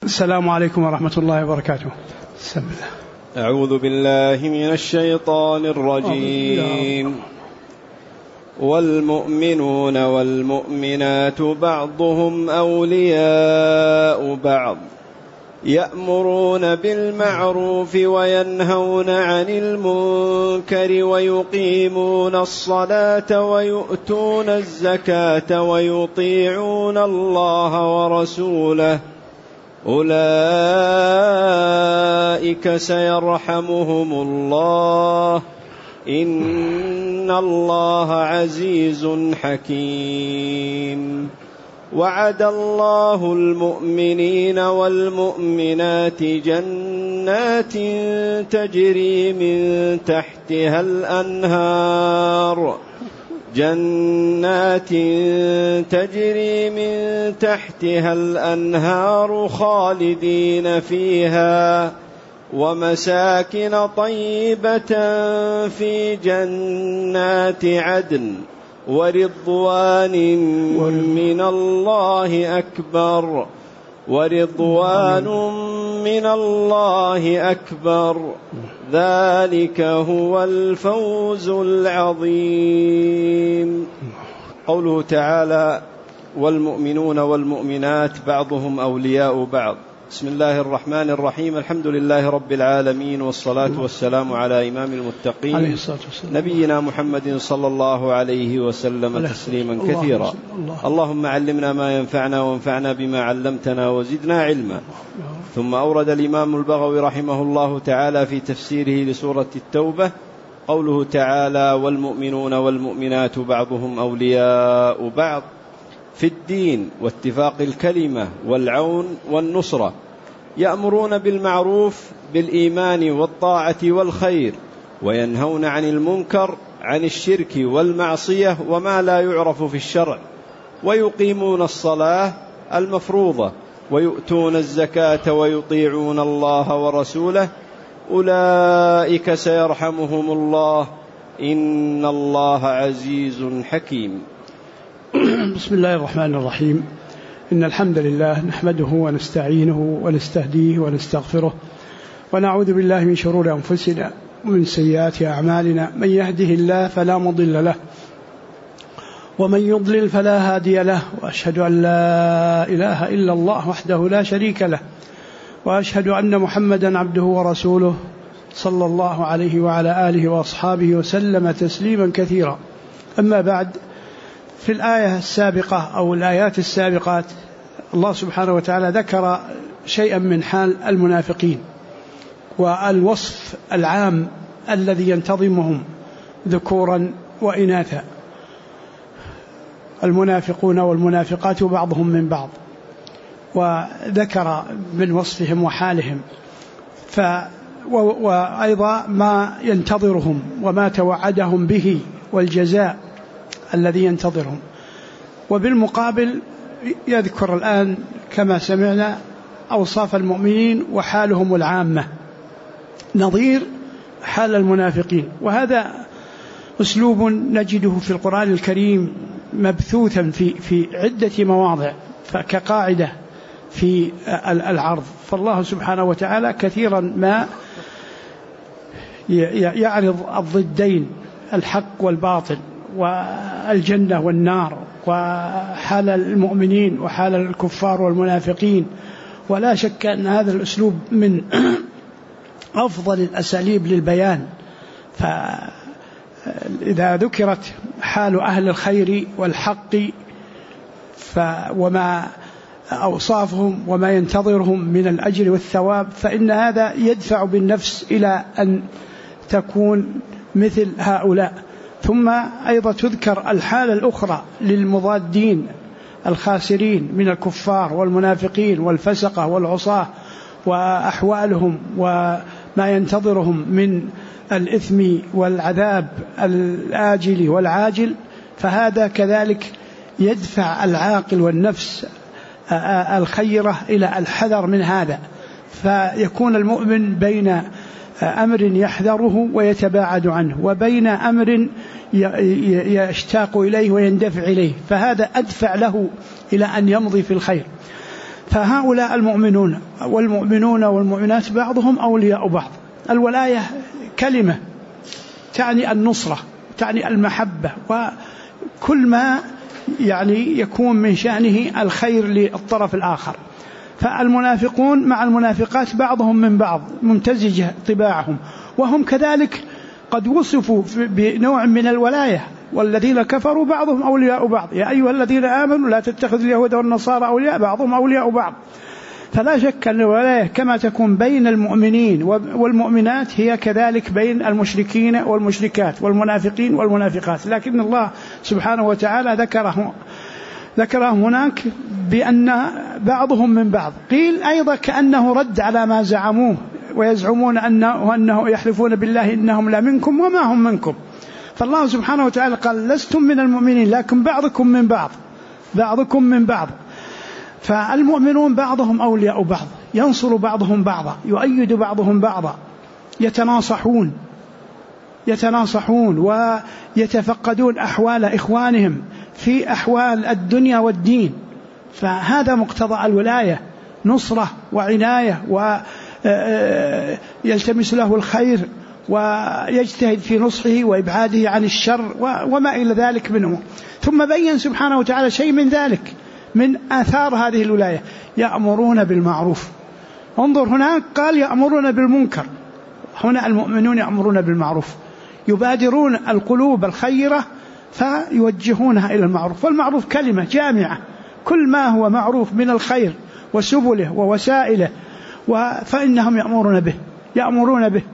السلام عليكم ورحمة الله وبركاته. بسم الله. أعوذ بالله من الشيطان الرجيم. والمؤمنون والمؤمنات بعضهم أولياء بعض يأمرون بالمعروف وينهون عن المنكر ويقيمون الصلاة ويؤتون الزكاة ويطيعون الله ورسوله أولئك سيرحمهم الله إن الله عزيز حكيم. وعد الله المؤمنين والمؤمنات جنات تجري من تحتها الأنهار خالدين فيها ومساكن طيبة في جنات عدن ورضوان من الله أكبر ذلك هو الفوز العظيم. قوله تعالى والمؤمنون والمؤمنات بعضهم أولياء بعض. بسم الله الرحمن الرحيم. الحمد لله رب العالمين، والصلاة والسلام على إمام المتقين نبينا محمد صلى الله عليه وسلم تسليما كثيرا. اللهم علمنا ما ينفعنا وانفعنا بما علمتنا وزدنا علما. ثم أورد الإمام البغوي رحمه الله تعالى في تفسيره لسورة التوبة قوله تعالى والمؤمنون والمؤمنات بعضهم أولياء بعض في الدين واتفاق الكلمة والعون والنصرة، يأمرون بالمعروف بالإيمان والطاعة والخير، وينهون عن المنكر عن الشرك والمعصية وما لا يعرف في الشرع، ويقيمون الصلاة المفروضة ويؤتون الزكاة ويطيعون الله ورسوله أولئك سيرحمهم الله إن الله عزيز حكيم. بسم الله الرحمن الرحيم. إن الحمد لله نحمده ونستعينه ونستهديه ونستغفره ونعوذ بالله من شرور أنفسنا ومن سيئات أعمالنا، من يهده الله فلا مضل له ومن يضلل فلا هادي له، وأشهد أن لا إله إلا الله وحده لا شريك له، وأشهد أن محمدا عبده ورسوله صلى الله عليه وعلى آله وأصحابه وسلم تسليما كثيرا. أما بعد، في الآية السابقة أو الآيات السابقات الله سبحانه وتعالى ذكر شيئا من حال المنافقين والوصف العام الذي ينتظمهم ذكورا وإناثا. المنافقون والمنافقات بعضهم من بعض، وذكر من وصفهم وحالهم وأيضا ما ينتظرهم وما توعدهم به والجزاء الذي ينتظرهم. وبالمقابل يذكر الآن كما سمعنا أوصاف المؤمنين وحالهم العامة نظير حال المنافقين. وهذا أسلوب نجده في القرآن الكريم مبثوثا في عدة مواضع كقاعدة في العرض. فالله سبحانه وتعالى كثيرا ما يعرض الضدين، الحق والباطل، والجنة والنار، وحال المؤمنين وحال الكفار والمنافقين. ولا شك أن هذا الأسلوب من أفضل الأساليب للبيان. فإذا ذكرت حال أهل الخير والحق وما أوصافهم وما ينتظرهم من الأجر والثواب، فإن هذا يدفع بالنفس إلى أن تكون مثل هؤلاء. ثم أيضا تذكر الحالة الأخرى للمضادين الخاسرين من الكفار والمنافقين والفسقة والعصاة، وأحوالهم وما ينتظرهم من الإثم والعذاب الآجل والعاجل. فهذا كذلك يدفع العاقل والنفس الخيرة إلى الحذر من هذا، فيكون المؤمن بين أمر يحذره ويتباعد عنه وبين أمر يشتاق إليه ويندفع إليه، فهذا أدفع له إلى أن يمضي في الخير. فهؤلاء المؤمنون والمؤمنات بعضهم أولياء بعض. الولاية كلمة تعني النصرة، تعني المحبة، وكل ما يعني يكون من شأنه الخير للطرف الآخر. فالمنافقون مع المنافقات بعضهم من بعض، ممتزجة طباعهم، وهم كذلك قد وصفوا بنوع من الولاية. والذين كفروا بعضهم أولياء بعض، يا أيها الذين آمنوا لا تتخذوا اليهود والنصارى أولياء بعضهم أولياء بعض. فلا شك أن الولاية كما تكون بين المؤمنين والمؤمنات هي كذلك بين المشركين والمشركات والمنافقين والمنافقات، لكن الله سبحانه وتعالى ذكره هناك بأن بعضهم من بعض. قيل أيضا كأنه رد على ما زعموه ويزعمون أنه يحلفون بالله إنهم لا منكم وما هم منكم. فالله سبحانه وتعالى قال لستم من المؤمنين لكن بعضكم من بعض. فالمؤمنون بعضهم أولياء بعض، ينصر بعضهم بعضا، يؤيد بعضهم بعضا، يتناصحون ويتفقدون أحوال إخوانهم في أحوال الدنيا والدين. فهذا مقتضى الولاية، نصرة وعناية، ويلتمس له الخير ويجتهد في نصحه وإبعاده عن الشر وما إلى ذلك منه. ثم بين سبحانه وتعالى شيء من ذلك من آثار هذه الولاية، يأمرون بالمعروف. انظر هناك قال يأمرون بالمنكر، هنا المؤمنون يأمرون بالمعروف، يبادرون القلوب الخيرة فيوجهونها إلى المعروف. والمعروف كلمة جامعة، كل ما هو معروف من الخير وسبله ووسائله فإنهم يأمرون به.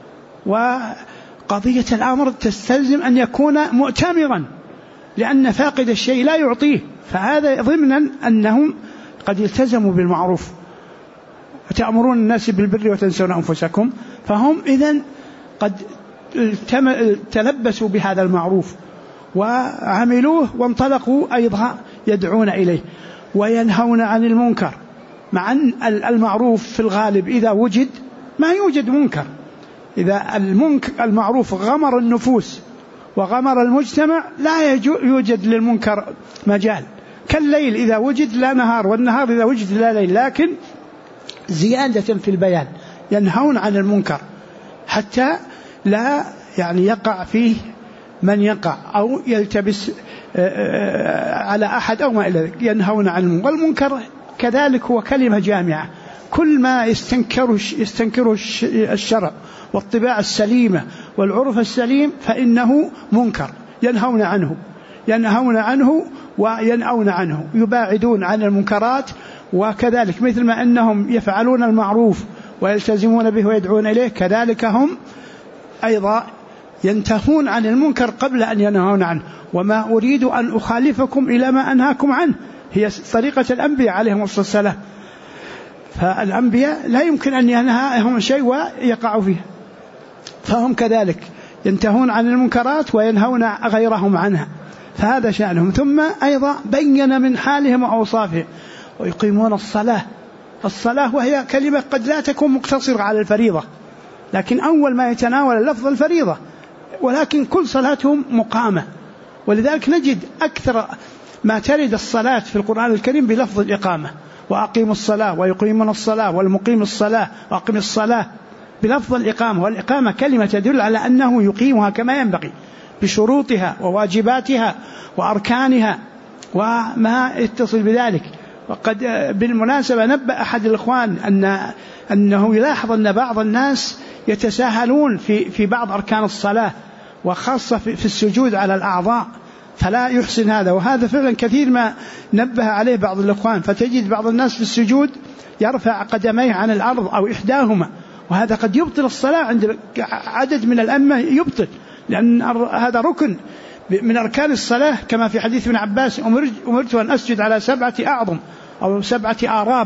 وقضية الأمر تستلزم أن يكون مؤتمرا، لأن فاقد الشيء لا يعطيه، فهذا ضمنا أنهم قد التزموا بالمعروف. وتأمرون الناس بالبر وتنسون أنفسكم، فهم إذن قد تلبسوا بهذا المعروف وعملوه وانطلقوا أيضا يدعون إليه وينهون عن المنكر. مع أن المعروف في الغالب إذا وجد ما يوجد منكر، إذا المعروف غمر النفوس وغمر المجتمع لا يوجد للمنكر مجال. كالليل إذا وجد لا نهار، والنهار إذا وجد لا ليل، لكن زيادة في البيان، ينهون عن المنكر حتى لا يعني يقع فيه من يقع أو يلتبس على أحد أو ما إلى ذلك، ينهون عن المنكر. والمنكر كذلك هو كلمة جامعة، كل ما يستنكره الشرع والطباع السليمة والعرف السليم فإنه منكر، ينهون عنه وينأون عنه، يباعدون عن المنكرات. وكذلك مثل ما أنهم يفعلون المعروف ويلتزمون به ويدعون إليه، كذلك هم أيضا ينتهون عن المنكر قبل أن ينهون عنه. وما أريد أن أخالفكم إلى ما أنهاكم عنه، هي طريقة الأنبياء عليهم الصلاة والسلام. فالأنبياء لا يمكن أن ينهاهم شيء ويقعوا فيه، فهم كذلك ينتهون عن المنكرات وينهون غيرهم عنها، فهذا شأنهم. ثم أيضا بين من حالهم وأوصافهم. ويقيمون الصلاة وهي كلمة قد لا تكون مقتصرة على الفريضة، لكن أول ما يتناول اللفظ الفريضة، ولكن كل صلاتهم مقامة. ولذلك نجد أكثر ما ترد الصلاة في القرآن الكريم بلفظ الإقامة، وأقيموا الصلاة ويقيمون الصلاة والمقيم الصلاة وأقيم الصلاة بلفظ الإقامة. والإقامة كلمة تدل على أنه يقيمها كما ينبغي بشروطها وواجباتها وأركانها وما يتصل بذلك. وقد بالمناسبة نبأ أحد الإخوان أنه يلاحظ أن بعض الناس يتساهلون في بعض أركان الصلاة، وخاصة في السجود على الأعضاء، فلا يحسن هذا. وهذا فعلا كثير ما نبه عليه بعض الإخوان، فتجد بعض الناس في السجود يرفع قدميه عن الأرض أو إحداهما، وهذا قد يبطل الصلاة عند عدد من الأئمة، يبطل، لأن هذا ركن من أركان الصلاة، كما في حديث ابن عباس أمرت أن أسجد على 7 أعظم أو 7 آراب،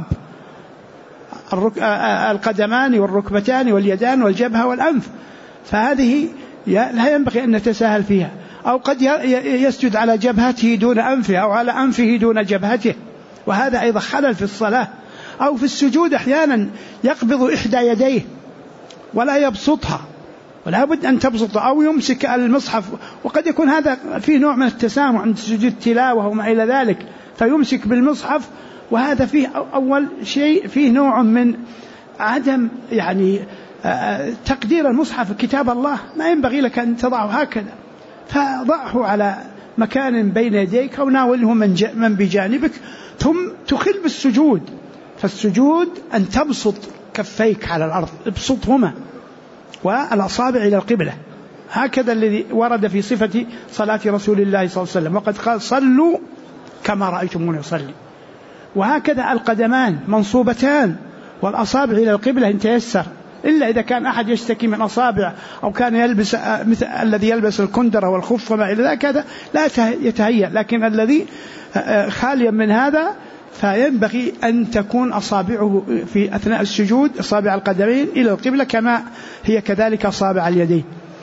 القدمان والركبتان واليدان والجبهة والأنف، فهذه لا ينبغي أن نتساهل فيها. أو قد يسجد على جبهته دون أنفه أو على أنفه دون جبهته، وهذا أيضا خلل في الصلاة. أو في السجود أحيانا يقبض إحدى يديه ولا يبسطها، ولا بد أن تبسط، أو يمسك المصحف، وقد يكون هذا فيه نوع من التسامح عند سجود التلاوة وما إلى ذلك، فيمسك بالمصحف وهذا فيه أول شيء فيه نوع من عدم يعني تقدير المصحف كتاب الله، ما ينبغي لك أن تضعه هكذا، فضعه على مكان بين يديك أو ناوله من بجانبك، ثم تخل بالسجود. فالسجود أن تبسط كفيك على الأرض، ابسطهما والأصابع إلى القبلة، هكذا الذي ورد في صفة صلاة رسول الله صلى الله عليه وسلم، وقد قال صلوا كما رأيتموني أصلي. وهكذا القدمان منصوبتان والأصابع إلى القبلة إن تيسر، إلا إذا كان أحد يشتكي من أصابع أو كان يلبس مثل الذي يلبس الكندرة والخف وما إلى ذلك هذا لا يتهيأ، لكن الذي خاليا من هذا فينبغي أن تكون أصابعه في أثناء السجود أصابع القدمين إلى القبلة كما هي كذلك أصابع اليدين.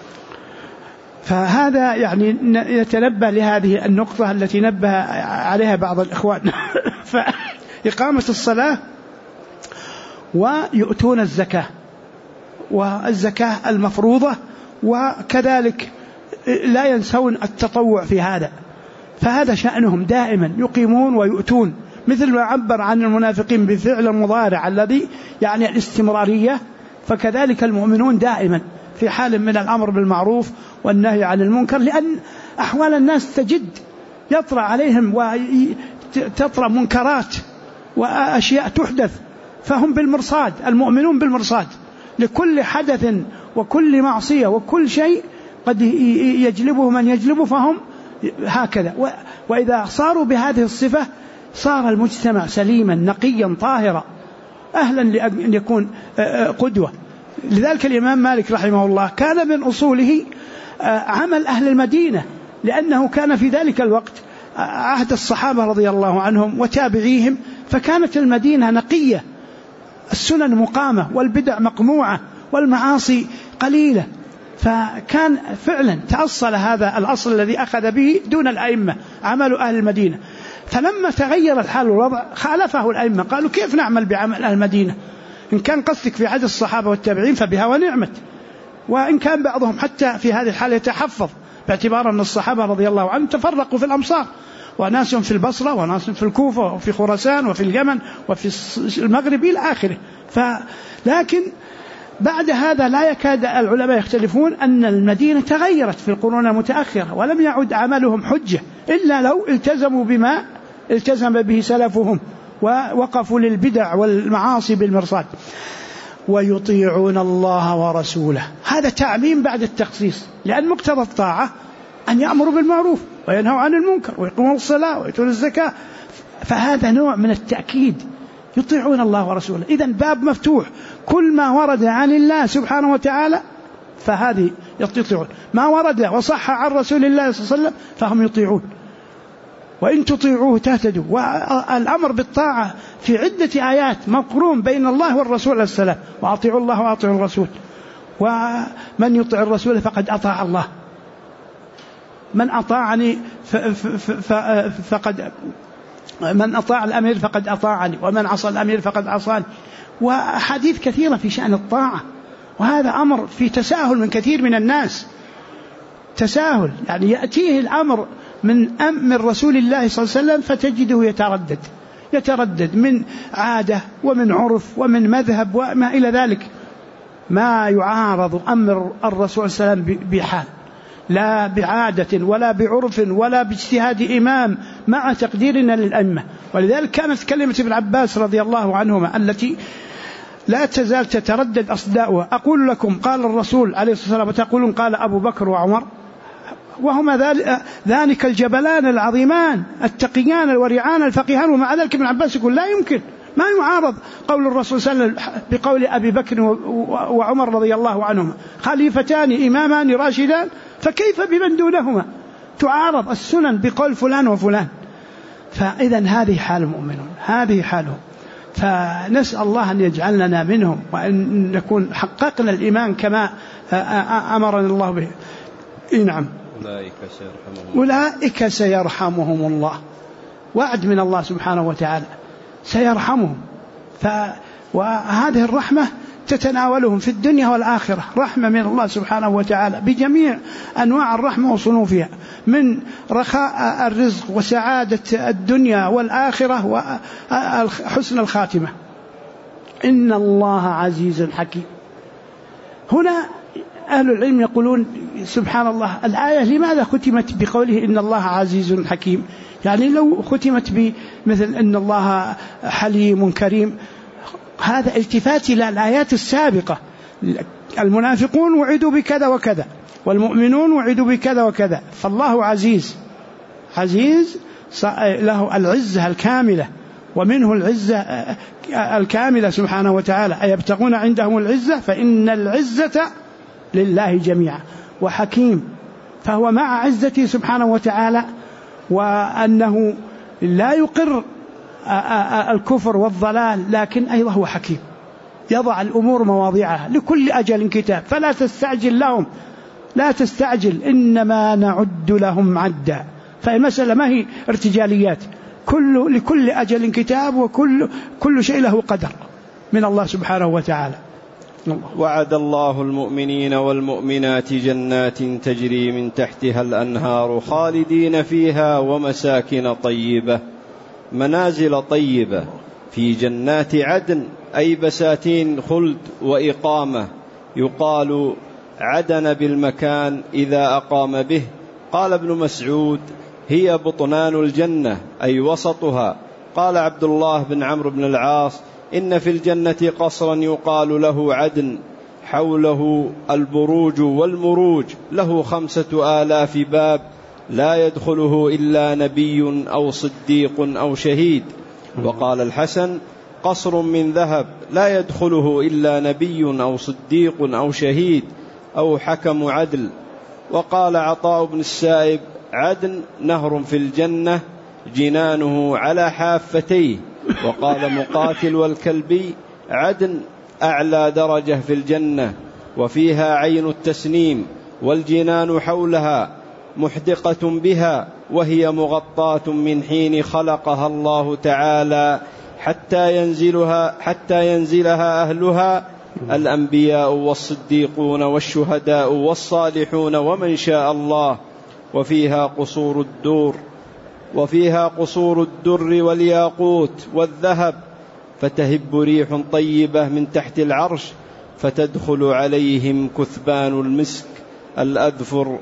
فهذا يعني يتنبه لهذه النقطة التي نبه عليها بعض الإخوان. فإقامة الصلاة ويؤتون الزكاة، والزكاة المفروضة، وكذلك لا ينسون التطوع في هذا، فهذا شأنهم دائما يقيمون ويؤتون، مثل ما عبر عن المنافقين بفعل المضارع الذي يعني الاستمرارية، فكذلك المؤمنون دائما في حال من الأمر بالمعروف والنهي عن المنكر، لأن أحوال الناس تجد يطرأ عليهم وتطرأ منكرات وأشياء تحدث، فهم بالمرصاد، المؤمنون بالمرصاد لكل حدث وكل معصية وكل شيء قد يجلبه من يجلبه، فهم هكذا. وإذا صاروا بهذه الصفة صار المجتمع سليما نقيا طاهرا أهلا لأن يكون قدوة. لذلك الإمام مالك رحمه الله كان من أصوله عمل أهل المدينة، لأنه كان في ذلك الوقت عهد الصحابة رضي الله عنهم وتابعيهم، فكانت المدينة نقية، السنن مقامة والبدع مقموعة والمعاصي قليلة، فكان فعلا تأصل هذا الأصل الذي أخذ به دون الأئمة عمل أهل المدينة. فلما تغير الحال والوضع خالفه الأئمة، قالوا كيف نعمل بعمل أهل المدينة؟ إن كان قصدك في عهد الصحابة والتابعين فبها ونعمت، وإن كان بعضهم حتى في هذه الحالة يتحفظ باعتبار أن الصحابة رضي الله عنهم تفرقوا في الأمصار، وناس في البصرة وناس في الكوفة وفي خراسان وفي اليمن وفي المغرب إلى آخره. لكن بعد هذا لا يكاد العلماء يختلفون أن المدينة تغيرت في القرون المتأخرة، ولم يعد عملهم حجة إلا لو التزموا بما التزم به سلفهم ووقفوا للبدع والمعاصي بالمرصاد. ويطيعون الله ورسوله، هذا تعميم بعد التخصيص، لأن مقتضى الطاعة أن يأمروا بالمعروف وينهوا عن المنكر ويقيمون الصلاة ويؤتون الزكاة، فهذا نوع من التأكيد. يطيعون الله ورسوله، إذن باب مفتوح، كل ما ورد عن الله سبحانه وتعالى فهذه يطيعون، ما ورد وصح عن رسول الله صلى الله عليه وسلم فهم يطيعون، وإن تطيعوه تهتدوا. والأمر بالطاعة في عدة آيات مقرون بين الله والرسول عليه السلام، وأطيعوا الله وأطيعوا الرسول، ومن يطيع الرسول فقد أطاع الله، من أطاعني فقد من أطاع الأمير فقد أطاعني، ومن عصى الأمير فقد عصاني، وحديث كثيرة في شأن الطاعة. وهذا أمر في تساهل من كثير من الناس، تساهل يعني يأتيه الأمر من رسول الله صلى الله عليه وسلم فتجده يتردد من عادة ومن عرف ومن مذهب وما إلى ذلك، ما يعارض أمر الرسول صلى الله عليه وسلم بحال، لا بعادة ولا بعرف ولا باجتهاد إمام مع تقديرنا للأئمة. ولذلك كانت كلمة ابن عباس رضي الله عنهما التي لا تزال تتردد أصداؤها: أقول لكم قال الرسول عليه الصلاة والسلام وتقولون قال أبو بكر وعمر، وهما ذلك الجبلان العظيمان التقيان الورعان الفقيهان، ومع ذلك ابن عباس يقول لا يمكن، ما يعارض قول الرسول صلى الله عليه وسلم بقول أبي بكر وعمر رضي الله عنهما، خليفتان إمامان راشدان، فكيف بمن دونهما؟ تعارض السنن بقول فلان وفلان. فإذا هذه حال المؤمنون، هذه حالهم، فنسأل الله أن يجعلنا منهم، وأن نكون حققنا الإيمان كما أمرنا الله به. نعم، أولئك سيرحمهم الله، وعد من الله سبحانه وتعالى سيرحمهم. وهذه الرحمة تتناولهم في الدنيا والآخرة، رحمة من الله سبحانه وتعالى بجميع أنواع الرحمة وصنوفها، من رخاء الرزق وسعادة الدنيا والآخرة وحسن الخاتمة. إن الله عزيز حكيم. هنا أهل العلم يقولون سبحان الله، الآية لماذا ختمت بقوله إن الله عزيز حكيم؟ يعني لو ختمت بمثل إن الله حليم كريم، هذا التفات إلى الآيات السابقة. المنافقون وعدوا بكذا وكذا، والمؤمنون وعدوا بكذا وكذا، فالله عزيز، عزيز له العزة الكاملة، ومنه العزة الكاملة سبحانه وتعالى. أيبتغون عندهم العزة فإن العزة لله جميعا. وحكيم، فهو مع عزته سبحانه وتعالى، وأنه لا يقر الكفر والضلال، لكن أيضا هو حكيم يضع الأمور مواضعها، لكل أجل كتاب، فلا تستعجل لهم، لا تستعجل، إنما نعد لهم عدا. فالمسألة ما هي ارتجاليات، لكل أجل كتاب، وكل شيء له قدر من الله سبحانه وتعالى. وعد الله المؤمنين والمؤمنات جنات تجري من تحتها الأنهار خالدين فيها ومساكن طيبة، منازل طيبة في جنات عدن، أي بساتين خلد وإقامة. يقال عدن بالمكان إذا أقام به. قال ابن مسعود هي بطنان الجنة، أي وسطها. قال عبد الله بن عمرو بن العاص إن في الجنة قصرا يقال له عدن، حوله البروج والمروج، له 5000 باب، لا يدخله إلا نبي أو صديق أو شهيد. وقال الحسن قصر من ذهب، لا يدخله إلا نبي أو صديق أو شهيد أو حكم عدل. وقال عطاء بن السائب عدن نهر في الجنة جنانه على حافتيه. وقال مقاتل والكلبي عدن أعلى درجة في الجنة، وفيها عين التسنيم، والجنان حولها محدقة بها، وهي مغطاة من حين خلقها الله تعالى حتى ينزلها أهلها، الأنبياء والصديقون والشهداء والصالحون ومن شاء الله. وفيها قصور الدر والياقوت والذهب، فتهب ريح طيبة من تحت العرش، فتدخل عليهم كثبان المسك الأذفر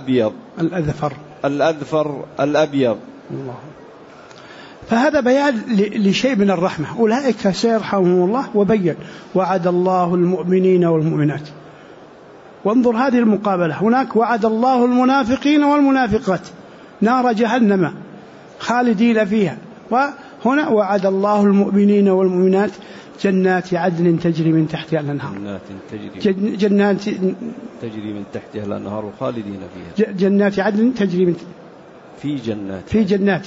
الأبيض. الله. فهذا بيان لشيء من الرحمة، أولئك سيرحمهم الله. وبين وعد الله المؤمنين والمؤمنات. وانظر هذه المقابلة، هناك وعد الله المنافقين والمنافقات نار جهنم خالدين فيها، وهنا وعد الله المؤمنين والمؤمنات جنات عدن تجري من تحتها الأنهار، جنات تجري من تحتها الأنهار خالدين فيها، جنات عدن تجري في جنات.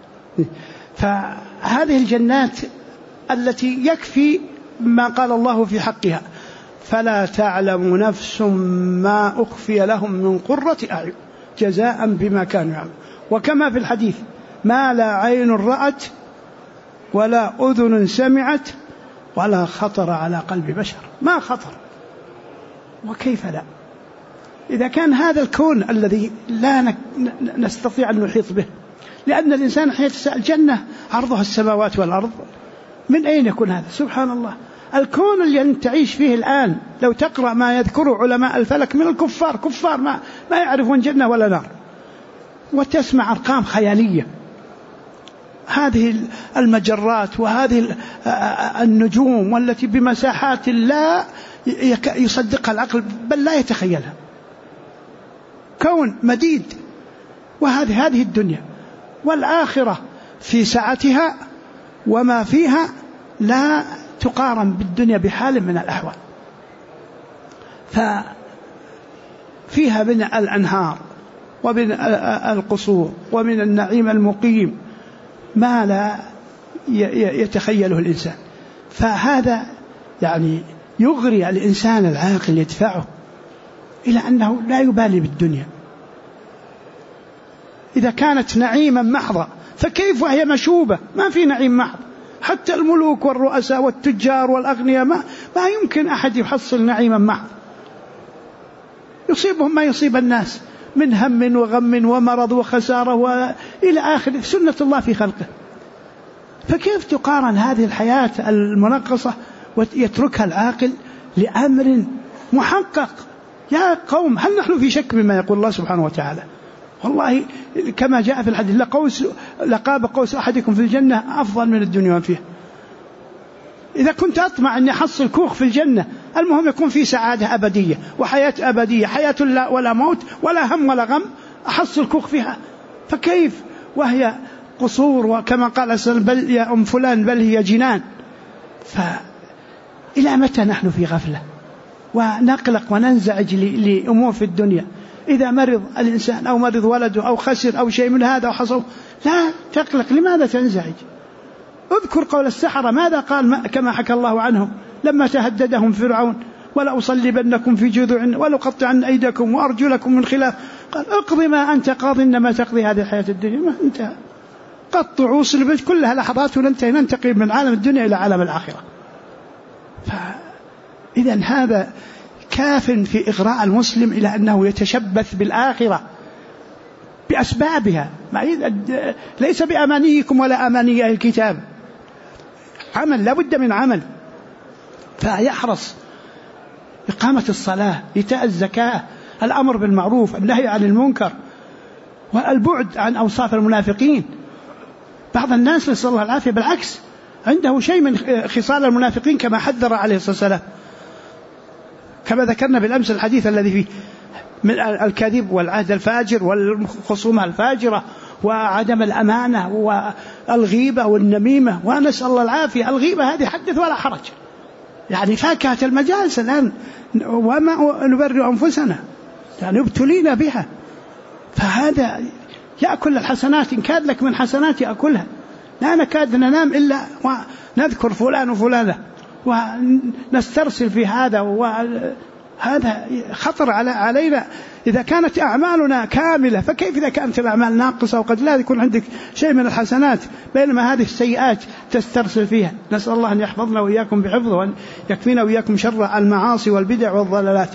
فهذه الجنات التي يكفي ما قال الله في حقها: فلا تعلم نفس ما أخفي لهم من قرة أعين جزاء بما كانوا يعملون. وكما في الحديث: ما لا عين رأت ولا أذن سمعت ولا خطر على قلب بشر. ما خطر، وكيف لا؟ إذا كان هذا الكون الذي لا نستطيع أن نحيط به، لأن الإنسان حين يتساءل جنة عرضها السماوات والأرض، من أين يكون هذا؟ سبحان الله. الكون اللي تعيش فيه الآن، لو تقرأ ما يذكره علماء الفلك من الكفار، كفار ما يعرفون جنة ولا نار، وتسمع أرقام خيالية. هذه المجرات وهذه النجوم والتي بمساحات لا يصدقها العقل، بل لا يتخيلها، كون مديد. وهذه الدنيا والآخرة في سعتها وما فيها لا تقارن بالدنيا بحال من الأحوال. ففيها من الأنهار ومن القصور ومن النعيم المقيم ما لا يتخيله الإنسان. فهذا يعني يغري الإنسان العاقل، يدفعه إلى أنه لا يبالي بالدنيا. إذا كانت نعيما محضا فكيف وهي مشوبة؟ ما في نعيم محض، حتى الملوك والرؤساء والتجار والأغنياء ما ما يمكن أحد يحصل نعيما محض، يصيبهم ما يصيب الناس من هم وغم ومرض وخسارة وإلى آخر سنة الله في خلقه. فكيف تقارن هذه الحياة المنقصة ويتركها العاقل لأمر محقق؟ يا قوم، هل نحن في شك مما يقول الله سبحانه وتعالى؟ والله كما جاء في الحديث لقاب قوس أحدكم في الجنة أفضل من الدنيا وفيها. إذا كنت أطمع أن يحصل كوخ في الجنة، المهم يكون في سعادة أبدية وحياة أبدية، حياة لا ولا موت ولا هم ولا غم، أحصل كوخ فيها. فكيف وهي قصور، وكما قال أسأل بل يا أم فلان بل هي جنان. فإلى متى نحن في غفلة ونقلق وننزعج لأمور في الدنيا؟ إذا مرض الإنسان أو مرض ولده أو خسر أو شيء من هذا وحصل، لا تقلق. لماذا تنزعج؟ اذكر قول السحرة ماذا قال كما حكى الله عنهم لما تهددهم فرعون: ولا أصلبنكم في جذوع ولأقطعن أيديكم وأرجلكم من خلاف. قال: اقضي ما أنت قاض إنما تقضي هذه الحياة الدنيا. ما انتهى، قطعوا صلبت كلها لحظات وننتهي، ننتقل من عالم الدنيا إلى عالم الآخرة. فإذا هذا كاف في إغراء المسلم إلى أنه يتشبث بالآخرة بأسبابها، ليس بأمانيكم ولا أماني أهل الكتاب. عمل، لا بد من عمل. فيحرص إقامة الصلاة، إيتاء الزكاة، الأمر بالمعروف، النهي عن المنكر، والبعد عن أوصاف المنافقين. بعض الناس نسأل الله العافية بالعكس عنده شيء من خصال المنافقين كما حذر عليه الصلاة والسلام، كما ذكرنا بالأمس الحديث الذي فيه من الكذب والعهد الفاجر والخصومة الفاجرة وعدم الأمانة والغيبة والنميمة. ونسأل الله العافية. الغيبة هذه حدث ولا حرج، يعني فاكهة المجالس الآن، وما نبرئ أنفسنا، يعني ابتلينا بها. فهذا يأكل الحسنات، إن كاد لك من حسنات يأكلها. لا نكاد ننام إلا ونذكر فلان وفلانة ونسترسل في هذا، وهذا خطر علينا إذا كانت أعمالنا كاملة. فكيف إذا كانت الأعمال ناقصة وقد لا يكون عندك شيء من الحسنات، بينما هذه السيئات تسترسل فيها؟ نسأل الله أن يحفظنا وإياكم بحفظه، وأن يكفينا وإياكم شر المعاصي والبدع والضلالات.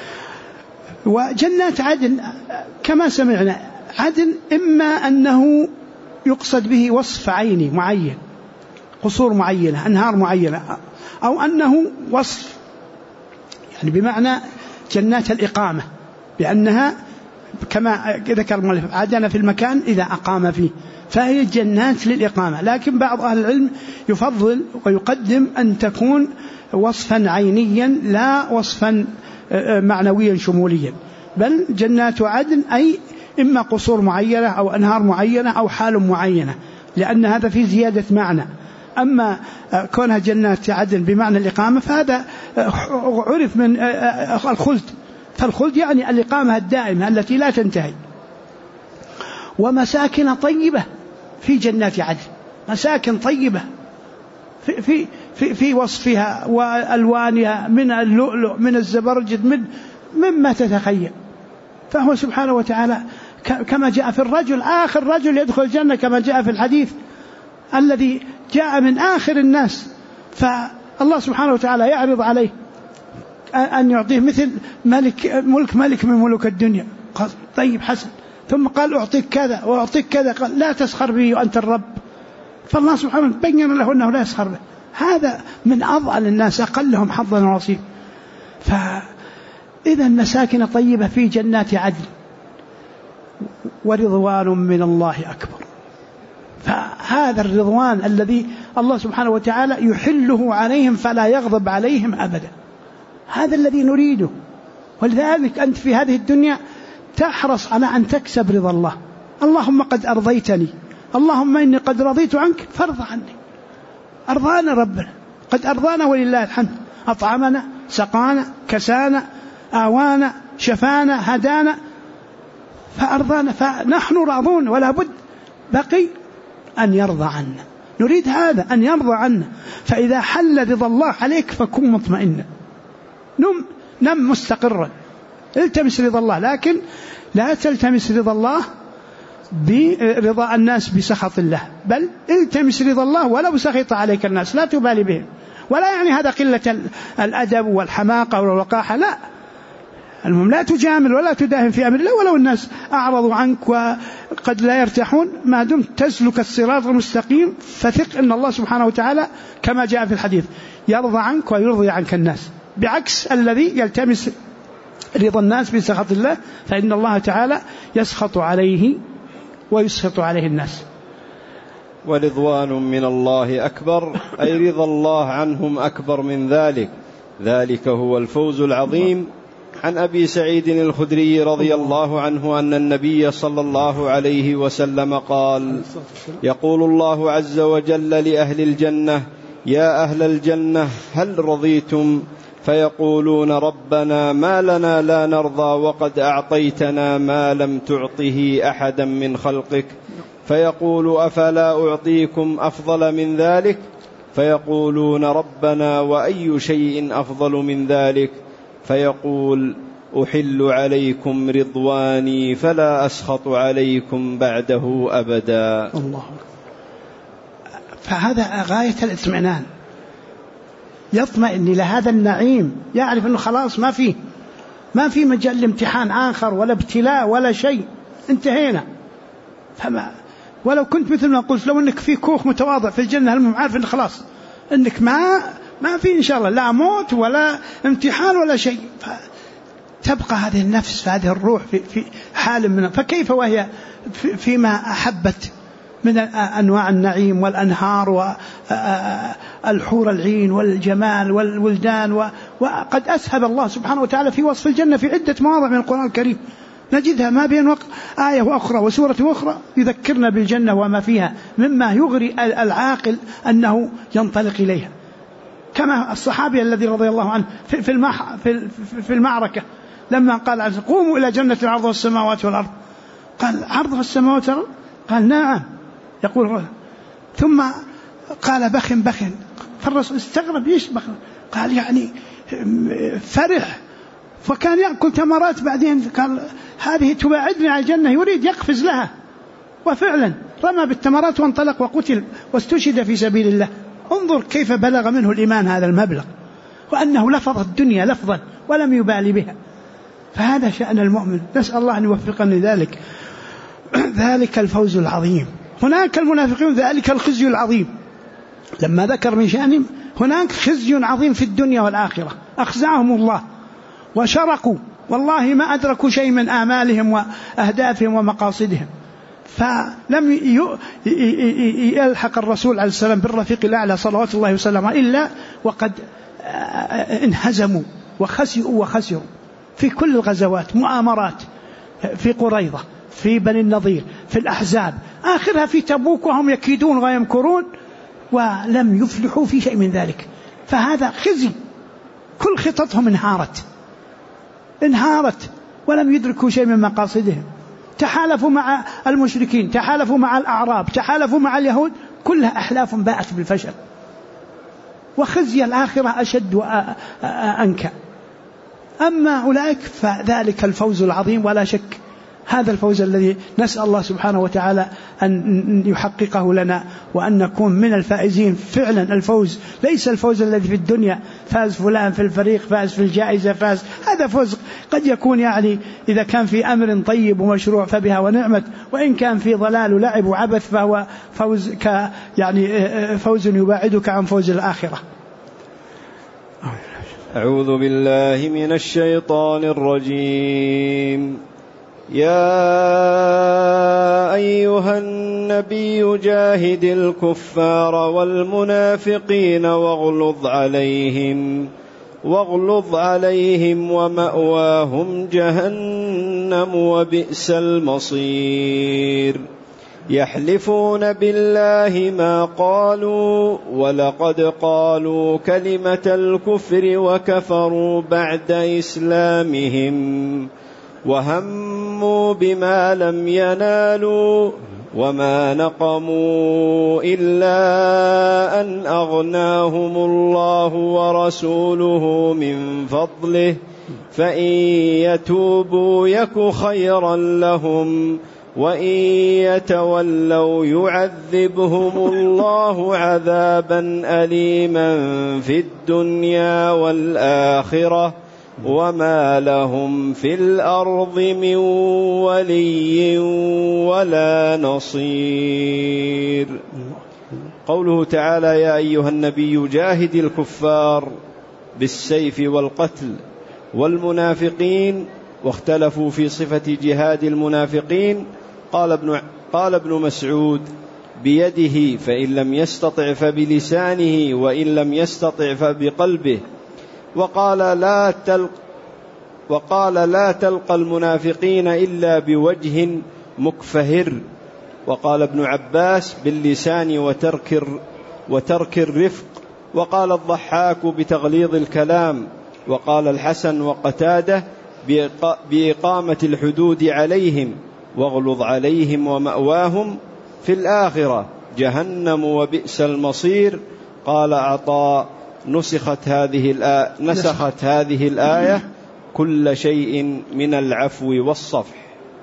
وجنات عدن كما سمعنا، عدن إما أنه يقصد به وصف عيني معين، قصور معينة، أنهار معينة، أو أنه وصف يعني بمعنى جنات الإقامة، بأنها كما ذكر المؤلف عدن في المكان إذا أقام فيه، فهي جنات للإقامة. لكن بعض أهل العلم يفضل ويقدم أن تكون وصفا عينيا لا وصفا معنويا شموليا، بل جنات عدن أي إما قصور معينة أو أنهار معينة أو حال معينة، لأن هذا فيه زيادة معنى. أما كونها جنات عدن بمعنى الإقامة فهذا عرف من الخلد، فالخلد يعني الإقامة الدائمة التي لا تنتهي. ومساكن طيبة في جنات عدن، مساكن طيبة في وصفها وألوانها، من اللؤلؤ من الزبرجد مما تتخيل. فهو سبحانه وتعالى كما جاء في الرجل آخر رجل يدخل الجنة، كما جاء في الحديث الذي جاء من آخر الناس، فالله سبحانه وتعالى يعرض عليه أن يعطيه مثل ملك من ملوك الدنيا. قال: طيب حسن. ثم قال: أعطيك كذا وأعطيك كذا. قال: لا تسخر به وأنت الرب. فالله سبحانه بين له أنه لا يسخر به. هذا من أضأل الناس، أقلهم حظا ونصيب. فإذا مساكن طيبة في جنات عدن ورضوان من الله أكبر. فهذا الرضوان الذي الله سبحانه وتعالى يحله عليهم فلا يغضب عليهم أبدا، هذا الذي نريده. ولذلك أنت في هذه الدنيا تحرص على أن تكسب رضا الله. اللهم قد أرضيتني، اللهم إني قد رضيت عنك فارض عني. أرضانا ربنا، قد أرضانا ولله الحمد، أطعمنا، سقانا، كسانا، آوانا، شفانا، هدانا، فأرضانا، فنحن راضون، ولا بد بقي أن يرضى عنا. نريد هذا، أن يرضى عنا. فإذا حل رضا الله عليك فكن مطمئنا، نم مستقرا، التمس رضا الله، لكن لا تلتمس رضا الله برضا الناس بسخط الله، بل التمس رضا الله ولو سخط عليك الناس، لا تبالي بهم. ولا يعني هذا قلة الأدب والحماقة والوقاحة، لا، المهم لا تجامل ولا تداهن في أمر الله ولو الناس أعرضوا عنك وقد لا يرتاحون، ما دمت تسلك الصراط المستقيم فثق أن الله سبحانه وتعالى كما جاء في الحديث يرضى عنك ويرضي عنك الناس، بعكس الذي يلتمس رضا الناس بسخط الله فإن الله تعالى يسخط عليه ويسخط عليه الناس. ورضوان من الله أكبر، أي رضا الله عنهم أكبر من ذلك، ذلك هو الفوز العظيم. عن أبي سعيد الخدري رضي الله عنه أن النبي صلى الله عليه وسلم قال: يقول الله عز وجل لأهل الجنة: يا أهل الجنة هل رضيتم؟ فيقولون: ربنا ما لنا لا نرضى وقد أعطيتنا ما لم تعطه أحدا من خلقك. فيقول: أفلا أعطيكم أفضل من ذلك؟ فيقولون: ربنا وأي شيء أفضل من ذلك؟ فيقول: أحل عليكم رضواني فلا أسخط عليكم بعده أبدا. الله. فهذا غاية الاطمئنان، يطمئن إلى هذا النعيم، يعرف أنه خلاص ما في مجال لامتحان آخر ولا ابتلاء ولا شيء، انتهينا. فما ولو كنت مثل ما قلت، لو أنك في كوخ متواضع في الجنة المهم عارف أنك خلاص أنك ما في إن شاء الله لا موت ولا امتحان ولا شيء، تبقى هذه النفس هذه الروح في حال من، فكيف وهي فيما أحبت من أنواع النعيم والأنهار والحور العين والجمال والولدان، وقد أسهب الله سبحانه وتعالى في وصف الجنة في عدة مواضع من القرآن الكريم نجدها ما بين آية وأخرى وسورة أخرى يذكرنا بالجنة وما فيها مما يغري العاقل أنه ينطلق إليها، كما الصحابي الذي رضي الله عنه في المعركة لما قال: قوموا إلى جنة عرضها السماوات والأرض. قال: عرضها السماوات والأرض؟ قال: نعم. يقول ثم قال: بخن. فالرسول استغرب: ليش بخن؟ قال: يعني فرح، فكان يأكل تمرات بعدين قال: هذه تباعدني على الجنة، يريد يقفز لها، وفعلا رمى بالتمرات وانطلق وقتل واستشهد في سبيل الله. انظر كيف بلغ منه الإيمان هذا المبلغ، وأنه لفظ الدنيا لفظا ولم يبالي بها. فهذا شأن المؤمن، نسأل الله أن يوفقنا لذلك. ذلك الفوز العظيم. هناك المنافقون ذلك الخزي العظيم، لما ذكر من شأنهم هناك خزي عظيم في الدنيا والآخرة، أخزعهم الله وشرقوا، والله ما أدركوا شيء من آمالهم وأهدافهم ومقاصدهم. فلم يلحق الرسول عليه السلام بالرفيق الأعلى صلوات الله وسلامه إلا وقد انهزموا وخسروا في كل الغزوات، مؤامرات في قريظة، في بني النضير، في الأحزاب، آخرها في تبوك وهم يكيدون ويمكرون ولم يفلحوا في شيء من ذلك. فهذا خزي، كل خططهم انهارت ولم يدركوا شيء من مقاصدهم. تحالفوا مع المشركين، تحالفوا مع الأعراب، تحالفوا مع اليهود، كلها أحلاف باءت بالفشل، وخزي الآخرة أشد وأنكى. أما أولئك فذلك الفوز العظيم، ولا شك هذا الفوز الذي نسأل الله سبحانه وتعالى أن يحققه لنا وأن نكون من الفائزين فعلا. الفوز ليس الفوز الذي في الدنيا فاز فلان في الفريق، فاز في الجائزة، فاز، هذا فوز قد يكون يعني إذا كان في أمر طيب ومشروع فبها ونعمت، وإن كان في ضلال ولعب وعبث فهو فوز فوز يباعدك عن فوز الآخرة. أعوذ بالله من الشيطان الرجيم. يا أيها النبي جاهد الكفار والمنافقين واغلظ عليهم ومأواهم جهنم وبئس المصير. يحلفون بالله ما قالوا ولقد قالوا كلمة الكفر وكفروا بعد إسلامهم وهموا بما لم ينالوا وما نقموا إلا أن أغناهم الله ورسوله من فضله فإن يتوبوا يك خيرا لهم وإن يتولوا يعذبهم الله عذابا أليما في الدنيا والآخرة وما لهم في الأرض من ولي ولا نصير. قوله تعالى: يا أيها النبي جاهد الكفار بالسيف والقتل والمنافقين. واختلفوا في صفة جهاد المنافقين. قال ابن مسعود: بيده، فإن لم يستطع فبلسانه، وإن لم يستطع فبقلبه. وقال لا تلقى المنافقين إلا بوجه مكفهر. وقال ابن عباس: باللسان وترك الرفق. وقال الضحاك: بتغليظ الكلام. وقال الحسن وقتاده: بإقامة الحدود عليهم، واغلظ عليهم ومأواهم في الآخرة جهنم وبئس المصير. قال عطاء: نسخت هذه الآية كل شيء من العفو والصفح.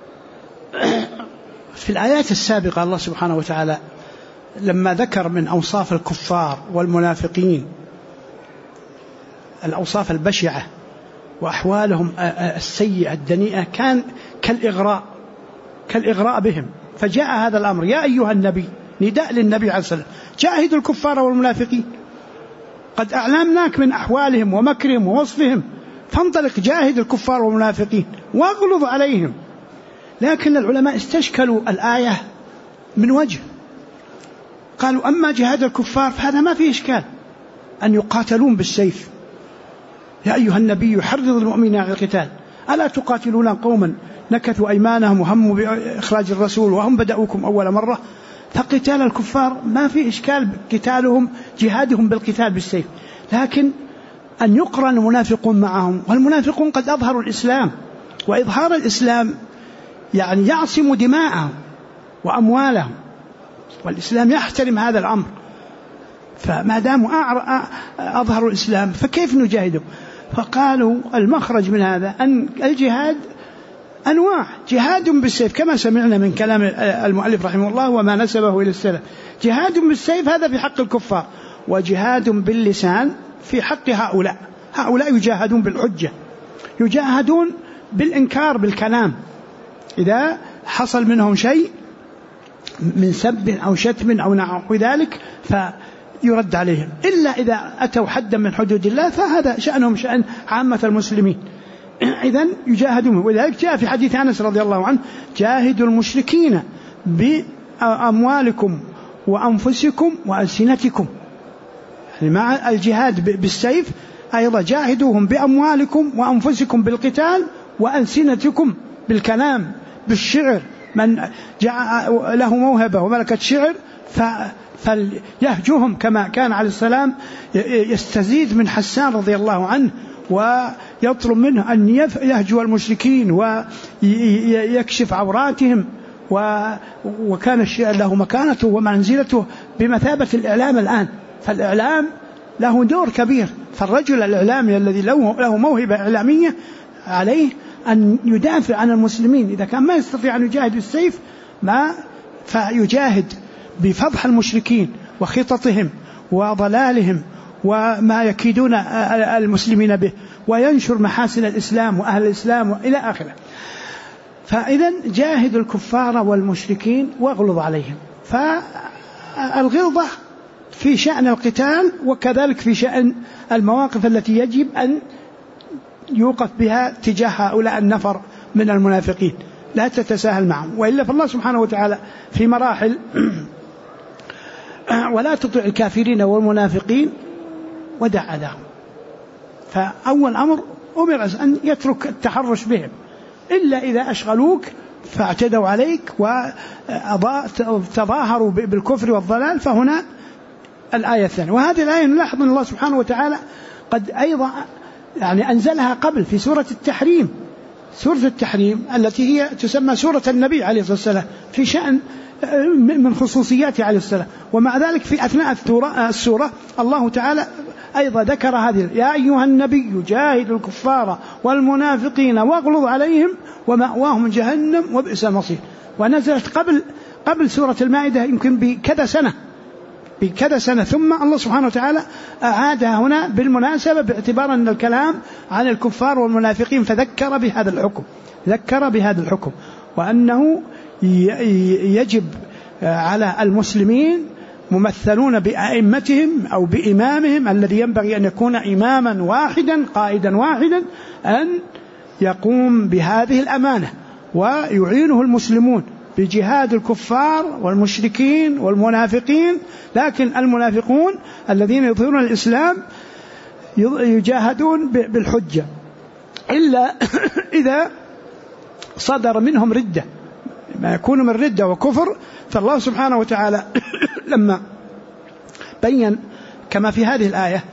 في الآيات السابقة الله سبحانه وتعالى لما ذكر من أوصاف الكفار والمنافقين الأوصاف البشعة وأحوالهم السيئة الدنيئة كان كالإغراء بهم. فجاء هذا الأمر: يا أيها النبي، نداء للنبي عليه الصلاة والسلام: جاهد الكفار والمنافقين، قد أعلمناك من أحوالهم ومكرهم ووصفهم، فانطلق جاهد الكفار والمنافقين واغلظ عليهم. لكن العلماء استشكلوا الآية من وجه، قالوا: أما جهاد الكفار فهذا ما فيه إشكال أن يقاتلون بالسيف. يا أيها النبي يحرض المؤمنين على القتال، ألا تقاتلون قوما نكثوا أيمانهم وهموا بإخراج الرسول وهم بدأوكم أول مرة. فقتال الكفار ما في إشكال، قتالهم جهادهم بالقتال بالسيف، لكن أن يقرن المنافقون معهم، والمنافقون قد أظهروا الإسلام، وإظهار الإسلام يعني يعصم دماءهم وأموالهم، والإسلام يحترم هذا الأمر. فما داموا أظهروا الإسلام فكيف نجاهدهم؟ فقالوا المخرج من هذا أن الجهاد أنواع: جهاد بالسيف كما سمعنا من كلام المؤلف رحمه الله وما نسبه إلى السلف، جهاد بالسيف هذا في حق الكفار، وجهاد باللسان في حق هؤلاء يجاهدون بالحجة، يجاهدون بالإنكار بالكلام، إذا حصل منهم شيء من سب أو شتم أو نحو ذلك فيرد عليهم، إلا إذا أتوا حدا من حدود الله فهذا شأنهم شأن عامة المسلمين. إذن يجاهدون. ولذلك جاء في حديث أنس رضي الله عنه: جاهدوا المشركين بأموالكم وأنفسكم وألسنتكم. يعني مع الجهاد بالسيف أيضا جاهدوهم بأموالكم وأنفسكم بالقتال وألسنتكم بالكلام بالشعر. من جاء له موهبة وملكة شعر فليهجوهم، كما كان عليه السلام يستزيد من حسان رضي الله عنه ويطلب منه أن يهجو المشركين ويكشف عوراتهم، وكان الشعر له مكانته ومنزلته بمثابة الإعلام الآن. فالإعلام له دور كبير، فالرجل الإعلامي الذي له موهبة إعلامية عليه أن يدافع عن المسلمين. إذا كان ما يستطيع أن يجاهد بالسيف فيجاهد بفضح المشركين وخططهم وضلالهم وما يكيدون المسلمين به، وينشر محاسن الإسلام وأهل الإسلام إلى آخره. فإذا جاهد الكفار والمشركين واغلظ عليهم. فالغلظة في شأن القتال، وكذلك في شأن المواقف التي يجب أن يوقف بها تجاه هؤلاء النفر من المنافقين، لا تتساهل معهم، وإلا فالله سبحانه وتعالى في مراحل: ولا تطع الكافرين والمنافقين ودع أذاهم. فأول أمر أمر أن يترك التحرش بهم، إلا إذا أشغلوك فاعتدوا عليك وتظاهروا بالكفر والضلال، فهنا الآية الثانية. وهذه الآية نلاحظ أن الله سبحانه وتعالى قد أيضا يعني أنزلها قبل في سورة التحريم، سورة التحريم التي هي تسمى سورة النبي عليه الصلاة والسلام، في شأن من خصوصياته عليه السلام. ومع ذلك في أثناء السورة الله تعالى أيضا ذكر هذه: يا أيها النبي جاهد الكفار والمنافقين واغلظ عليهم ومأواهم جهنم وبئس المصير. ونزلت قبل سورة المائدة يمكن بكذا سنة، ثم الله سبحانه وتعالى أعادها هنا بالمناسبة باعتبار أن الكلام عن الكفار والمنافقين، فذكر بهذا الحكم وأنه يجب على المسلمين ممثلون بأئمتهم أو بإمامهم الذي ينبغي أن يكون إماما واحدا قائدا واحدا أن يقوم بهذه الأمانة ويعينه المسلمون بجهاد الكفار والمشركين والمنافقين. لكن المنافقون الذين يظهرون الإسلام يجاهدون بالحجة إلا إذا صدر منهم ردة، ما يكون من ردة وكفر. فالله سبحانه وتعالى لما بين كما في هذه الآية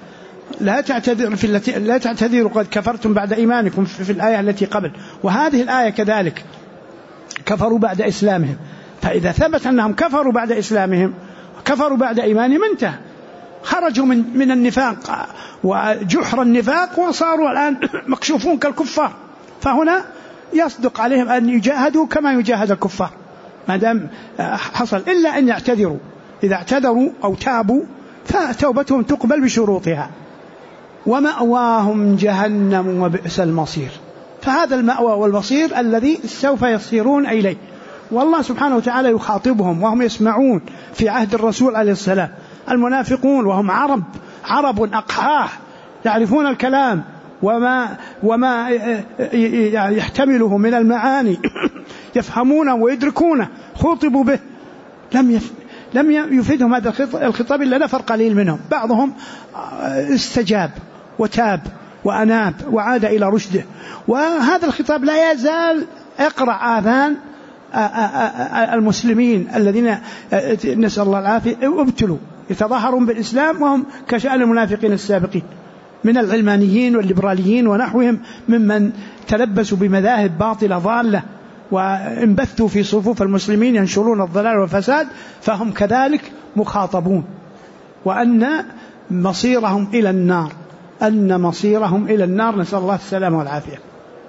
لا تعتذروا قد كفرتم بعد إيمانكم في الآية التي قبل، وهذه الآية كذلك كفروا بعد إسلامهم. فإذا ثبت أنهم كفروا بعد إسلامهم كفروا بعد إيمانهم انتهى، خرجوا من النفاق وجحر النفاق وصاروا الآن مكشوفون كالكفار. فهنا يصدق عليهم أن يجاهدوا كما يجاهد الكفار ما دام حصل، إلا أن يعتذروا. إذا اعتذروا أو تابوا فتوبتهم تقبل بشروطها. ومأواهم جهنم وبئس المصير. فهذا المأوى والمصير الذي سوف يصيرون إليه، والله سبحانه وتعالى يخاطبهم وهم يسمعون في عهد الرسول عليه السلام. المنافقون وهم عرب أقحاح يعرفون الكلام وما يحتمله من المعاني يفهمونه ويدركونه، خاطبوا به لم يفيدهم هذا الخطاب إلا نفر قليل منهم. بعضهم استجاب وتاب وأناب وعاد إلى رشده، وهذا الخطاب لا يزال يقرع آذان المسلمين الذين نسأل الله العافية ابتلوا يتظاهرون بالإسلام وهم كشأن المنافقين السابقين من العلمانيين والليبراليين ونحوهم ممن تلبسوا بمذاهب باطلة ضالة وانبثوا في صفوف المسلمين ينشرون الضلال والفساد، فهم كذلك مخاطبون وأن مصيرهم إلى النار، نسأل الله السلامة والعافية.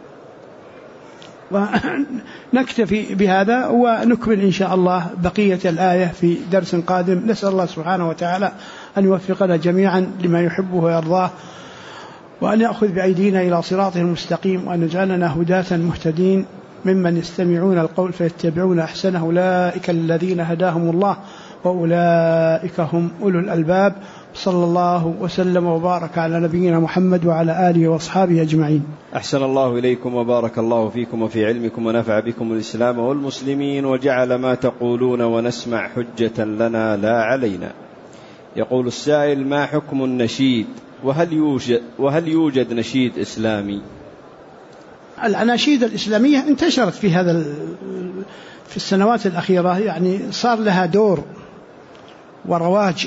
ونكتفي بهذا ونكمل إن شاء الله بقية الآية في درس قادم. نسأل الله سبحانه وتعالى أن يوفقنا جميعا لما يحبه ويرضاه، وأن يأخذ بأيدينا إلى صراطه المستقيم، وأن يجعلنا هداة مهتدين ممن يستمعون القول فيتبعون أحسنه، أولئك الذين هداهم الله وأولئك هم أولو الألباب. صلى الله وسلم وبارك على نبينا محمد وعلى آله وأصحابه أجمعين. أحسن الله إليكم وبارك الله فيكم وفي علمكم ونفع بكم الإسلام والمسلمين، وجعل ما تقولون ونسمع حجة لنا لا علينا. يقول السائل: ما حكم النشيد؟ وهل يوجد نشيد إسلامي؟ الأناشيد الإسلامية انتشرت في السنوات الأخيرة، يعني صار لها دور ورواج.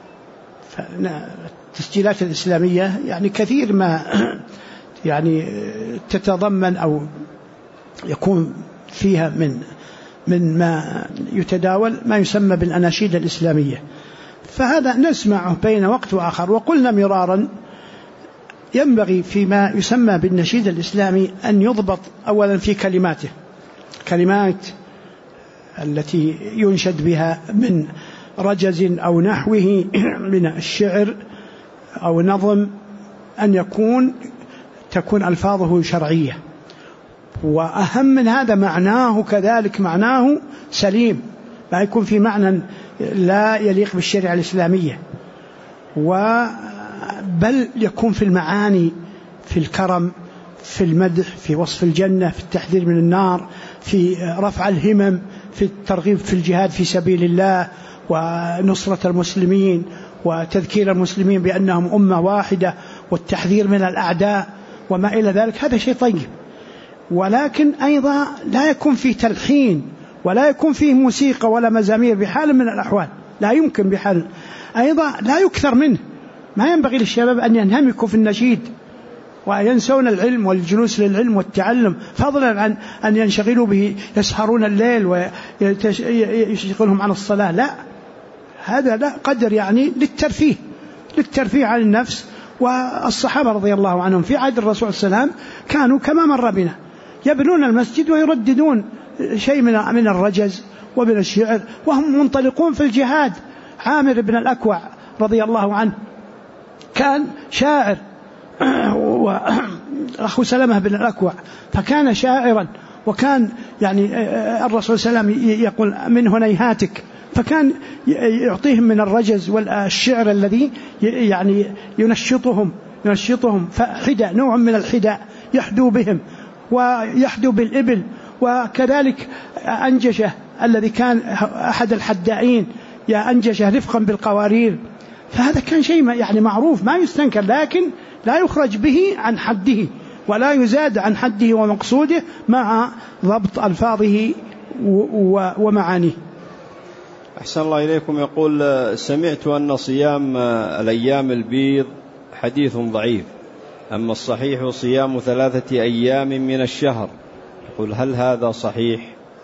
التسجيلات الإسلامية يعني كثير ما يعني تتضمن أو يكون فيها من ما يتداول ما يسمى بالأناشيد الإسلامية، فهذا نسمعه بين وقت وآخر. وقلنا مرارا ينبغي فيما يسمى بالنشيد الإسلامي أن يضبط أولا في كلماته، كلمات التي ينشد بها من رجز أو نحوه من الشعر أو نظم، أن تكون ألفاظه شرعية، وأهم من هذا معناه كذلك معناه سليم، لا يكون في معنى لا يليق بالشريعة الإسلامية، بل يكون في المعاني، في الكرم، في المدح، في وصف الجنة، في التحذير من النار، في رفع الهمم، في الترغيب في الجهاد في سبيل الله ونصرة المسلمين وتذكير المسلمين بأنهم أمة واحدة والتحذير من الأعداء وما إلى ذلك. هذا شيء طيب، ولكن أيضا لا يكون فيه تلحين ولا يكون فيه موسيقى ولا مزامير بحال من الأحوال، لا يمكن بحال. أيضا لا يكثر منه، ما ينبغي للشباب أن ينهمكوا في النشيد وينسون العلم والجلوس للعلم والتعلم، فضلا عن أن ينشغلوا به يسهرون الليل ويشغلهم عن الصلاة. لا، هذا لا قدر يعني للترفيه عن النفس. والصحابة رضي الله عنهم في عهد الرسول صلى الله عليه وسلم كانوا كما مر بنا يبنون المسجد ويرددون شيء من الرجز ومن الشعر، وهم منطلقون في الجهاد. عامر بن الأكوع رضي الله عنه كان شاعر، وأخو سلمة بن الأكوع، فكان شاعرا، وكان يعني الرسول صلى الله عليه وسلم يقول من هنيهاتك، فكان يعطيهم من الرجز والشعر الذي يعني ينشطهم، فحدى نوع من الحدى يحدو بهم ويحدو بالإبل. وكذلك أنجشة الذي كان أحد الحدائين، يا أنجشة رفقا بالقوارير. فهذا كان شيء يعني معروف ما يستنكر، لكن لا يخرج به عن حده ولا يزاد عن حده ومقصوده مع ضبط ألفاظه ومعانيه. أحسن الله إليكم. يقول سمعت أن صيام الأيام البيض حديث ضعيف، أما الصحيح صيام 3 أيام من الشهر. يقول هل هذا صحيح؟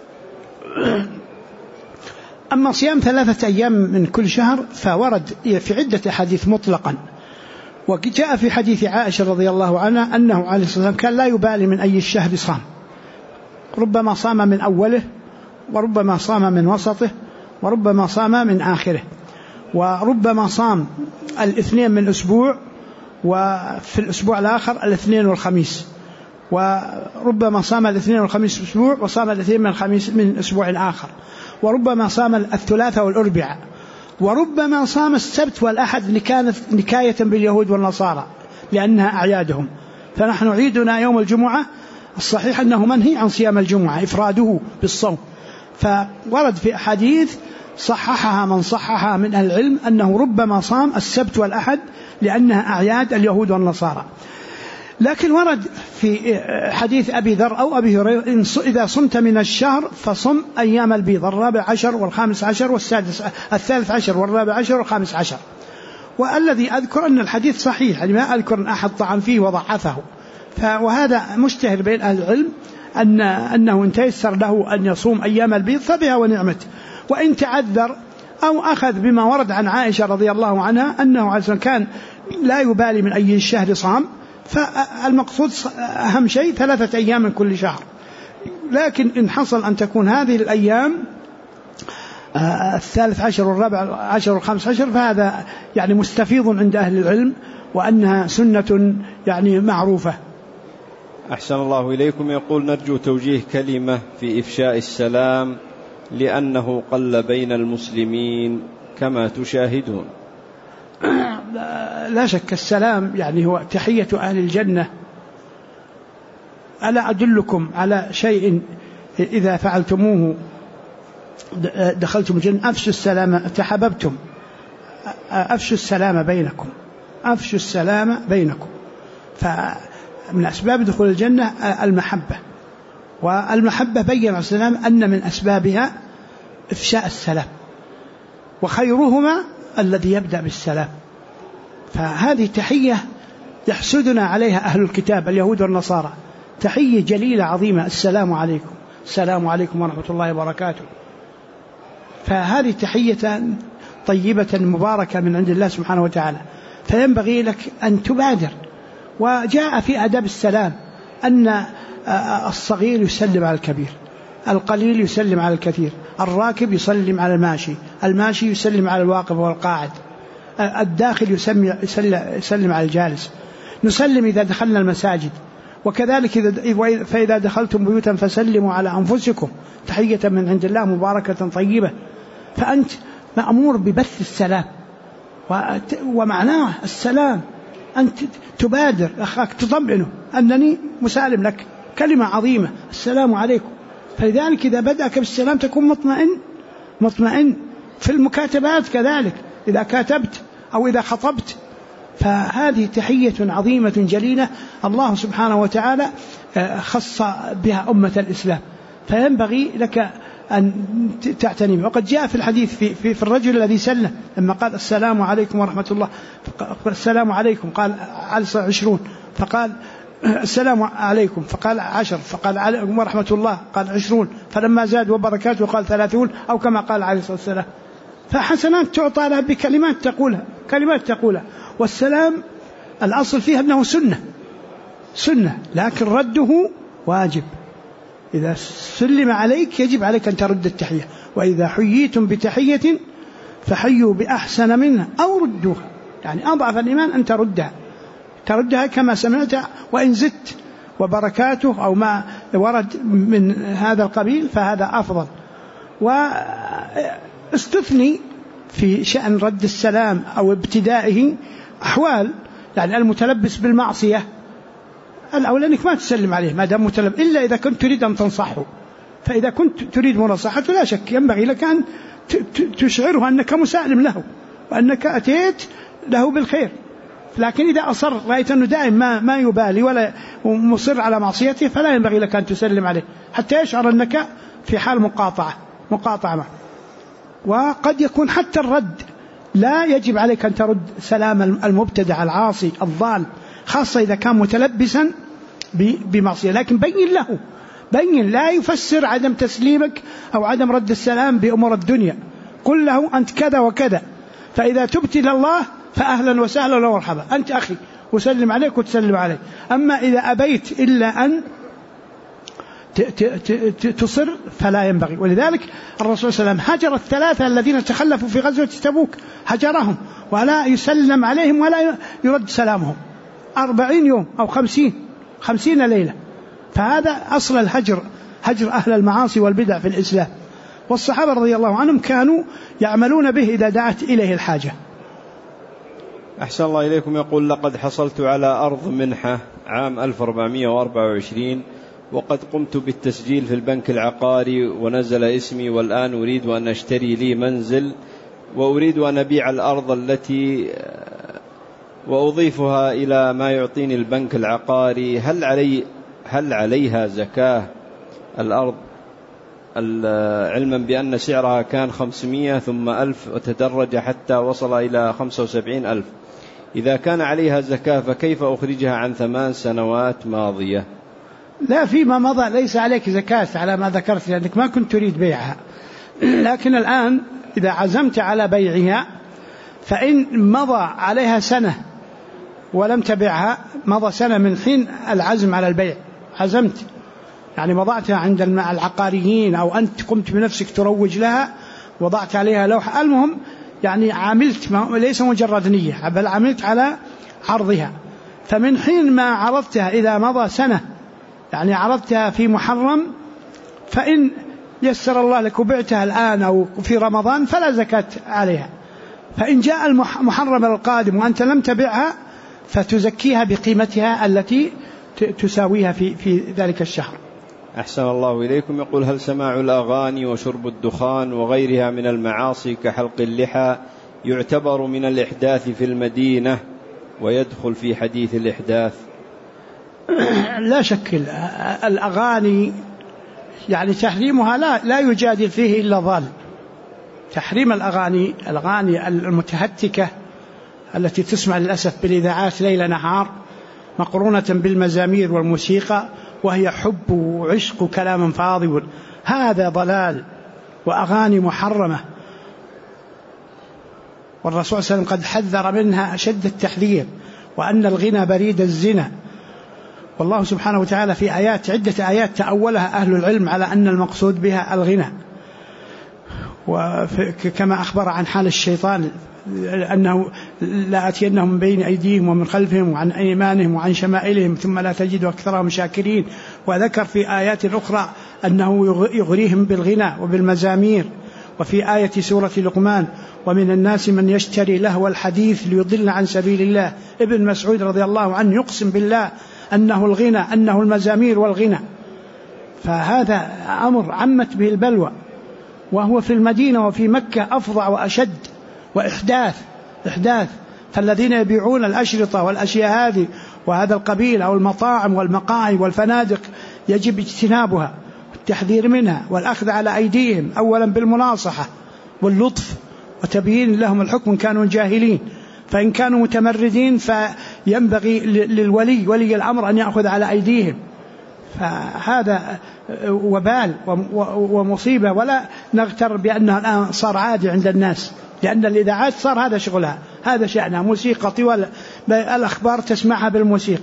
أما صيام 3 أيام من كل شهر فورد في عدة أحاديث مطلقا، وجاء في حديث عائشة رضي الله عنها أنه عليه الصلاة والسلام كان لا يبالي من أي الشهر صام، ربما صام من أوله، وربما صام من وسطه، وربما صام من آخره، وربما صام الاثنين من أسبوع، وفي الأسبوع الآخر الاثنين والخميس، وربما صام الاثنين والخميس أسبوع، وصام الاثنين من الخميس من أسبوع آخر، وربما صام الثلاثاء والأربعاء، وربما صام السبت والأحد نكاية باليهود والنصارى لأنها أعيادهم. فنحن عيدنا يوم الجمعة، الصحيح أنه منهي عن صيام الجمعة إفراده بالصوم. فورد في أحاديث صححها من صححها من أهل العلم أنه ربما صام السبت والأحد لأنها أعياد اليهود والنصارى. لكن ورد في حديث أبي ذر أو أبي هريرة إذا صمت من الشهر فصم أيام البيض 14 و15 والثالث عشر و14 و15. والذي أذكر أن الحديث صحيح، يعني ما أذكر أن أحد طعن فيه وضعفه، وهذا مشتهر بين أهل العلم أنه إن تيسر له أن يصوم أيام البيض فبها ونعمت، وإن تعذر أو أخذ بما ورد عن عائشة رضي الله عنها أنه عز كان لا يبالي من أي الشهر صام، فالمقصود أهم شيء 3 أيام من كل شهر. لكن إن حصل أن تكون هذه الأيام 13 و14 و15 فهذا يعني مستفيض عند أهل العلم، وأنها سنة يعني معروفة. أحسن الله إليكم. يقول نرجو توجيه كلمة في إفشاء السلام لأنه قل بين المسلمين كما تشاهدون. لا شك السلام يعني هو تحية أهل الجنة. ألا أدلكم على شيء إذا فعلتموه دخلتم الجنة؟ أفشوا السلام تحببتم، أفشوا السلام بينكم، أفشوا السلام بينكم. فمن أسباب دخول الجنة المحبة، والمحبة بين السلام أن من أسبابها إفشاء السلام، وخيرهما الذي يبدأ بالسلام. فهذه تحية يحسدنا عليها أهل الكتاب اليهود والنصارى، تحية جليلة عظيمة، السلام عليكم، السلام عليكم ورحمة الله وبركاته. فهذه تحية طيبة مباركة من عند الله سبحانه وتعالى، فينبغي لك أن تبادر. وجاء في آداب السلام أن الصغير يسلم على الكبير، القليل يسلم على الكثير، الراكب يسلم على الماشي، الماشي يسلم على الواقف والقاعد، الداخل يسلم على الجالس. نسلم إذا دخلنا المساجد، وكذلك فإذا دخلتم بيوتا فسلموا على أنفسكم تحية من عند الله مباركة طيبة. فأنت مأمور ببث السلام، ومعناه السلام أنت تبادر أخاك تطمئنه أنني مسالم لك، كلمة عظيمة السلام عليكم. فلذلك إذا بدأك بالسلام تكون مطمئن. في المكاتبات كذلك، إذا كاتبت أو إذا خطبت، فهذه تحية عظيمة جليلة الله سبحانه وتعالى خص بها أمة الإسلام، فينبغي لك أن تعتني به. وقد جاء في الحديث في الرجل الذي سلم لما قال السلام عليكم ورحمة الله، السلام عليكم قال 20، فقال السلام عليكم فقال 10، فقال عليكم ورحمة الله قال 20، فلما زاد وبركاته قال 30، أو كما قال عليه الصلاة والسلام. فحسنات تعطى لها بكلمات تقولها. والسلام الأصل فيها أنه سنة، لكن رده واجب. إذا سلم عليك يجب عليك أن ترد التحية، وإذا حييتم بتحية فحيوا بأحسن منها أو ردوها، يعني أضعف الإيمان أن تردها كما سمعت، وإن زدت وبركاته أو ما ورد من هذا القبيل فهذا أفضل. واستثني في شأن رد السلام أو ابتدائه أحوال، يعني المتلبس بالمعصية الأولى أنك ما تسلم عليه ما دام متلبس، إلا إذا كنت تريد أن تنصحه، فإذا كنت تريد مناصحته لا شك ينبغي لك أن تشعره أنك مسالم له وأنك أتيت له بالخير. لكن إذا أصر رأيت أنه دائم ما يبالي ولا مصر على معصيته فلا ينبغي لك أن تسلم عليه حتى يشعر أنك في حال مقاطعة معه. وقد يكون حتى الرد لا يجب عليك أن ترد سلام المبتدع العاصي الضال، خاصة إذا كان متلبسا بمعصية، لكن بين لا يفسر عدم تسليمك أو عدم رد السلام بأمور الدنيا، قل له أنت كذا وكذا، فإذا تبت إلى الله فأهلا وسهلا ومرحبا، أنت أخي وسلم عليك وتسلم عليه. أما إذا أبيت إلا أن تصر فلا ينبغي. ولذلك الرسول صلى الله عليه وسلم هجر الثلاثة الذين تخلفوا في غزوة تبوك، هجرهم ولا يسلم عليهم ولا يرد سلامهم 40 يوم أو 50 ليلة. فهذا أصل الهجر، هجر أهل المعاصي والبدع في الإسلام. والصحابة رضي الله عنهم كانوا يعملون به إذا دعت إليه الحاجة. أحسن الله إليكم. يقول لقد حصلت على أرض منحة عام 1424 وقد قمت بالتسجيل في البنك العقاري ونزل اسمي، والآن أريد أن أشتري لي منزل وأريد أن أبيع الأرض التي وأضيفها إلى ما يعطيني البنك العقاري، هل عليها زكاة الأرض، علما بأن سعرها كان 500 ثم 1000 وتدرج حتى وصل إلى 75,000؟ إذا كان عليها زكاة فكيف أخرجها عن 8 سنوات ماضية؟ لا، فيما مضى ليس عليك زكاة على ما ذكرت لأنك ما كنت تريد بيعها، لكن الآن إذا عزمت على بيعها فإن مضى عليها سنة ولم تبيعها، مضى سنة من حين العزم على البيع، عزمت يعني وضعتها عند العقاريين أو أنت قمت بنفسك تروج لها وضعت عليها لوحة، المهم يعني عملت، ليس مجرد نية بل عملت على عرضها، فمن حين ما عرضتها إذا مضى سنة يعني عرضتها في محرم، فإن يسر الله لك وبعتها الآن أو في رمضان فلا زكاة عليها. فإن جاء المحرم القادم وأنت لم تبعها فتزكيها بقيمتها التي تساويها في ذلك الشهر. أحسن الله إليكم. يقول هل سماع الأغاني وشرب الدخان وغيرها من المعاصي كحلق اللحى يعتبر من الإحداث في المدينة ويدخل في حديث الإحداث؟ لا شك الأغاني يعني تحريمها لا يجادل فيه إلا ضال. تحريم الأغاني المتهتكة التي تسمع للأسف بالإذاعات ليل نهار مقرونة بالمزامير والموسيقى وهي حب وعشق وكلام فاضي، هذا ضلال وأغاني محرمة، والرسول صلى الله عليه وسلم قد حذر منها أشد التحذير، وأن الغنى بريد الزنا. والله سبحانه وتعالى في عدة آيات تأولها أهل العلم على أن المقصود بها الغنى، وكما أخبر عن حال الشيطان أنه لا أتينهم من بين أيديهم ومن خلفهم وعن أيمانهم وعن شمائلهم ثم لا تجد أكثرهم شاكرين. وذكر في آيات أخرى أنه يغريهم بالغنى وبالمزامير. وفي آية سورة لقمان ومن الناس من يشتري لهو الحديث ليضل عن سبيل الله. ابن مسعود رضي الله عنه يقسم بالله أنه الغنى، أنه المزامير والغنى. فهذا أمر عمت به البلوى، وهو في المدينة وفي مكة أفظع وأشد وإحداث. فالذين يبيعون الأشرطة والأشياء هذه وهذا القبيل أو المطاعم والمقاهي والفنادق يجب اجتنابها والتحذير منها والأخذ على أيديهم، أولا بالمناصحة واللطف وتبيين لهم الحكم إن كانوا جاهلين، فإن كانوا متمردين فينبغي ولي الأمر أن يأخذ على أيديهم. فهذا وبال ومصيبة، ولا نغتر بأنها الآن صار عادي عند الناس، لأن الإذاعات صار هذا شغلها، هذا شأنها موسيقى طوال الأخبار تسمعها بالموسيقى،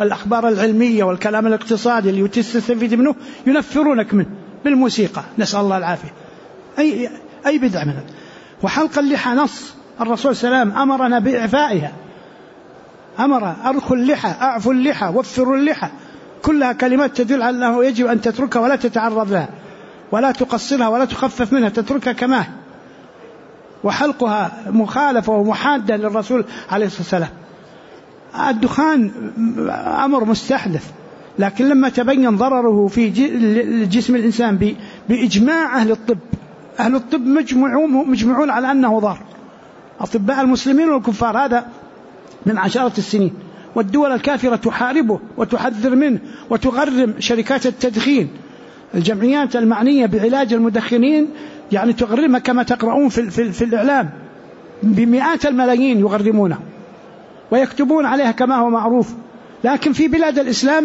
الأخبار العلمية والكلام الاقتصادي اللي تستفيد منه ينفرونك منه بالموسيقى، نسأل الله العافية. أي بدعة منها. وحلق اللحى نص الرسول صلى الله عليه وسلم أمرنا بإعفائها، أمر أرخوا اللحى، أعفوا اللحى، وفروا اللحى، كلها كلمات تدل على أنه يجب أن تتركها ولا تتعرض لها ولا تقصرها ولا تخفف منها، تتركها كما. وحلقها مخالفة ومحادة للرسول عليه الصلاة والسلام. الدخان أمر مستحدث، لكن لما تبين ضرره في جسم الإنسان بإجماع أهل الطب، أهل الطب مجمعون على أنه ضار، أطباء المسلمين والكفار، هذا من عشرات السنين. والدول الكافرة تحاربه وتحذر منه وتغرم شركات التدخين، الجمعيات المعنية بعلاج المدخنين يعني تغرمها كما تقرؤون في الإعلام بمئات الملايين يغرمونه ويكتبون عليها كما هو معروف. لكن في بلاد الإسلام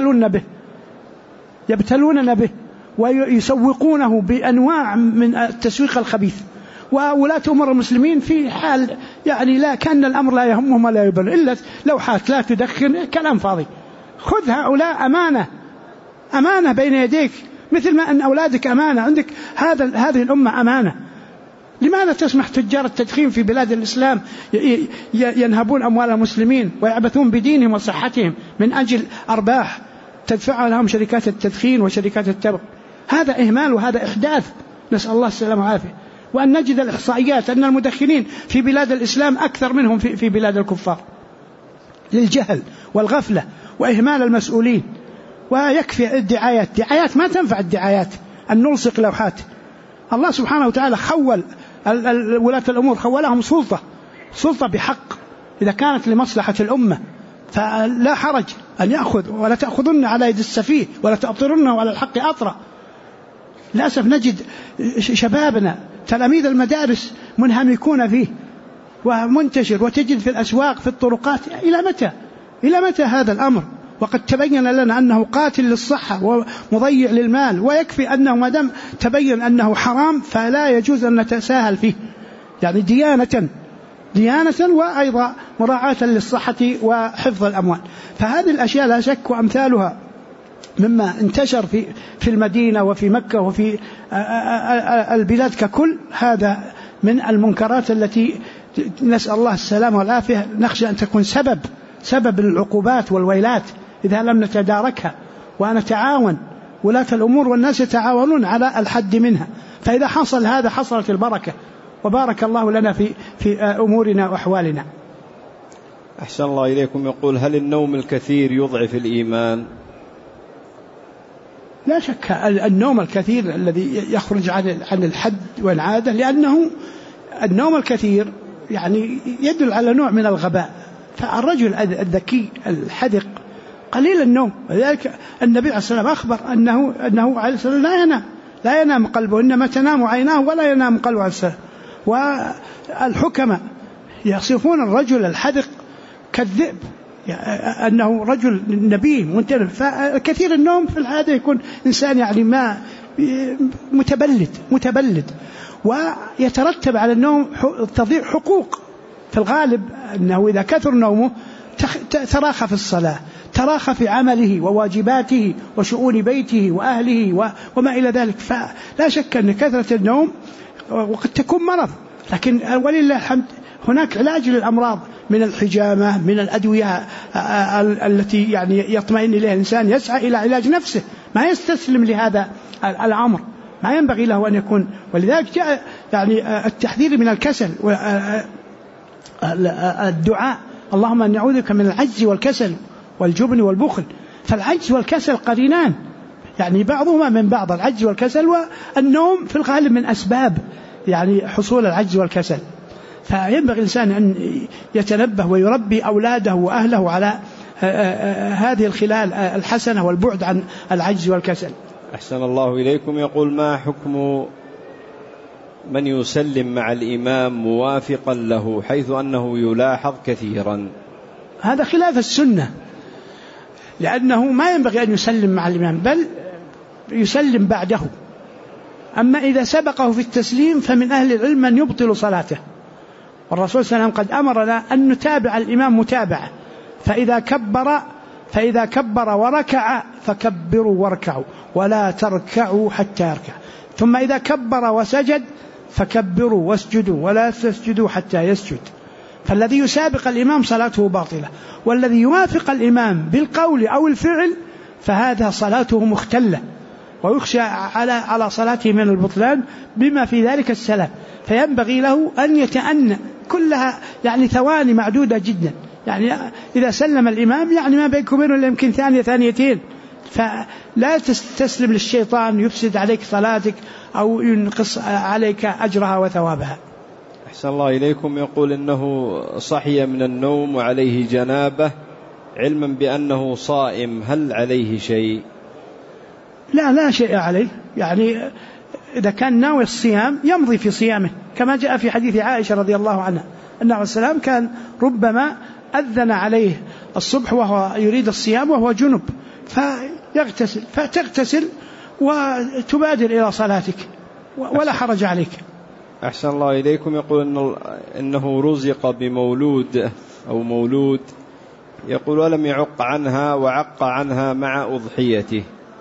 يبتلوننا به ويسوقونه بأنواع من التسويق الخبيث. وولاة أمور المسلمين في حال يعني لا كان الأمر لا يهمهم ولا يبالون، إلا لوحات لا تدخن، كلام فاضي. خذ هؤلاء أمانة بين يديك، مثل ما أن أولادك أمانة عندك، هذه الأمة أمانة. لماذا تسمح تجار التدخين في بلاد الإسلام ينهبون أموال المسلمين ويعبثون بدينهم وصحتهم من أجل أرباح تدفعها لهم شركات التدخين وشركات التبغ؟ هذا إهمال وهذا إحداث، نسأل الله السلامة والعافية. وأن نجد الإحصائيات أن المدخنين في بلاد الإسلام أكثر منهم في بلاد الكفار، للجهل والغفلة وإهمال المسؤولين. ويكفي الدعايات ما تنفع، الدعايات أن نلصق لوحات. الله سبحانه وتعالى خول ولاة الأمور، خولهم سلطة بحق، إذا كانت لمصلحة الأمة فلا حرج أن يأخذ، ولا تأخذن على يد السفيه ولا تأطرنه على الحق أطرا. للأسف نجد شبابنا تلاميذ المدارس منهمكون فيه ومنتشر، وتجد في الأسواق في الطرقات. إلى متى هذا الأمر؟ وقد تبين لنا أنه قاتل للصحة ومضيع للمال، ويكفي أنه ما دام تبين أنه حرام فلا يجوز أن نتساهل فيه، يعني ديانة وأيضا مراعاة للصحة وحفظ الأموال. فهذه الأشياء لا شك وأمثالها مما انتشر في المدينة وفي مكة وفي البلاد ككل، هذا من المنكرات التي نسأل الله السلامة والعافية، نخشى أن تكون سبب العقوبات والويلات إذا لم نتداركها ونتعاون. ولاة الأمور والناس يتعاونون على الحد منها، فإذا حصل هذا حصلت البركة، وبارك الله لنا في أمورنا وأحوالنا. أحسن الله إليكم. يقول: هل النوم الكثير يضعف الإيمان؟ لا شك النوم الكثير الذي يخرج عن الحد والعادة، لأنه النوم الكثير يعني يدل على نوع من الغباء. فالرجل الذكي الحذق قليل النوم، ولذلك النبي عليه الصلاة والسلام أخبر أنه عليه الصلاة والسلام لا ينام قلبه، إنما تنام عيناه ولا ينام قلبه عليه الصلاة. والحكماء يصفون الرجل الحذق كالذئب، أنه رجل نبي منتبه. فكثير النوم في العادة يكون إنسان يعني ما متبلد، ويترتب على النوم تضيع حقوق. في الغالب أنه إذا كثر نومه تراخى في الصلاة، تراخى في عمله وواجباته وشؤون بيته وأهله وما إلى ذلك. فلا شك أن كثرة النوم وقد تكون مرض، لكن ولله الحمد هناك علاج للأمراض، من الحجامة، من الأدوية التي يعني يطمئن إليها الإنسان، يسعى إلى علاج نفسه، ما يستسلم لهذا الأمر، ما ينبغي له أن يكون. ولذلك جاء يعني التحذير من الكسل والدعاء: اللهم أن نعوذ بك من العجز والكسل والجبن والبخل. فالعجز والكسل قرينان، يعني بعضهما من بعض. العجز والكسل، والنوم في الغالب من أسباب يعني حصول العجز والكسل. فينبغي الإنسان أن يتنبه ويربي أولاده وأهله على هذه الخلال الحسنة والبعد عن العجز والكسل. أحسن الله إليكم. يقول: ما حكم من يسلم مع الإمام موافقا له حيث أنه يلاحظ كثيرا؟ هذا خلاف السنة، لأنه ما ينبغي أن يسلم مع الإمام، بل يسلم بعده. أما إذا سبقه في التسليم فمن أهل العلم من يبطل صلاته، والرسول صلى الله عليه وسلم قد أمرنا أن نتابع الإمام متابعة، فإذا كبر فإذا كبر وركع فكبروا واركعوا ولا تركعوا حتى يركع، ثم إذا كبر وسجد فكبروا واسجدوا ولا تسجدوا حتى يسجد. فالذي يسابق الإمام صلاته باطلة، والذي يوافق الإمام بالقول أو الفعل فهذا صلاته مختلة، ويخشى على صلاته من البطلان بما في ذلك السلام. فينبغي له أن يتأنى، كلها يعني ثواني معدودة جدا، يعني إذا سلم الإمام يعني ما بينكم إلا يمكن ثانية ثانيتين، فلا تستسلم للشيطان يفسد عليك صلاتك أو ينقص عليك أجرها وثوابها. أحسن الله إليكم. يقول إنه صحي من النوم وعليه جنابة علما بأنه صائم، هل عليه شيء؟ لا شيء عليه، يعني إذا كان ناوي الصيام يمضي في صيامه، كما جاء في حديث عائشة رضي الله عنها أن عليه السلام كان ربما أذن عليه الصبح وهو يريد الصيام وهو جنب فيغتسل، فتغتسل وتبادر إلى صلاتك ولا حرج عليك. أحسن الله إليكم. يقول إنه رزق بمولود أو مولود، يقول ولم يعق عنها وعق عنها مع أضحيته.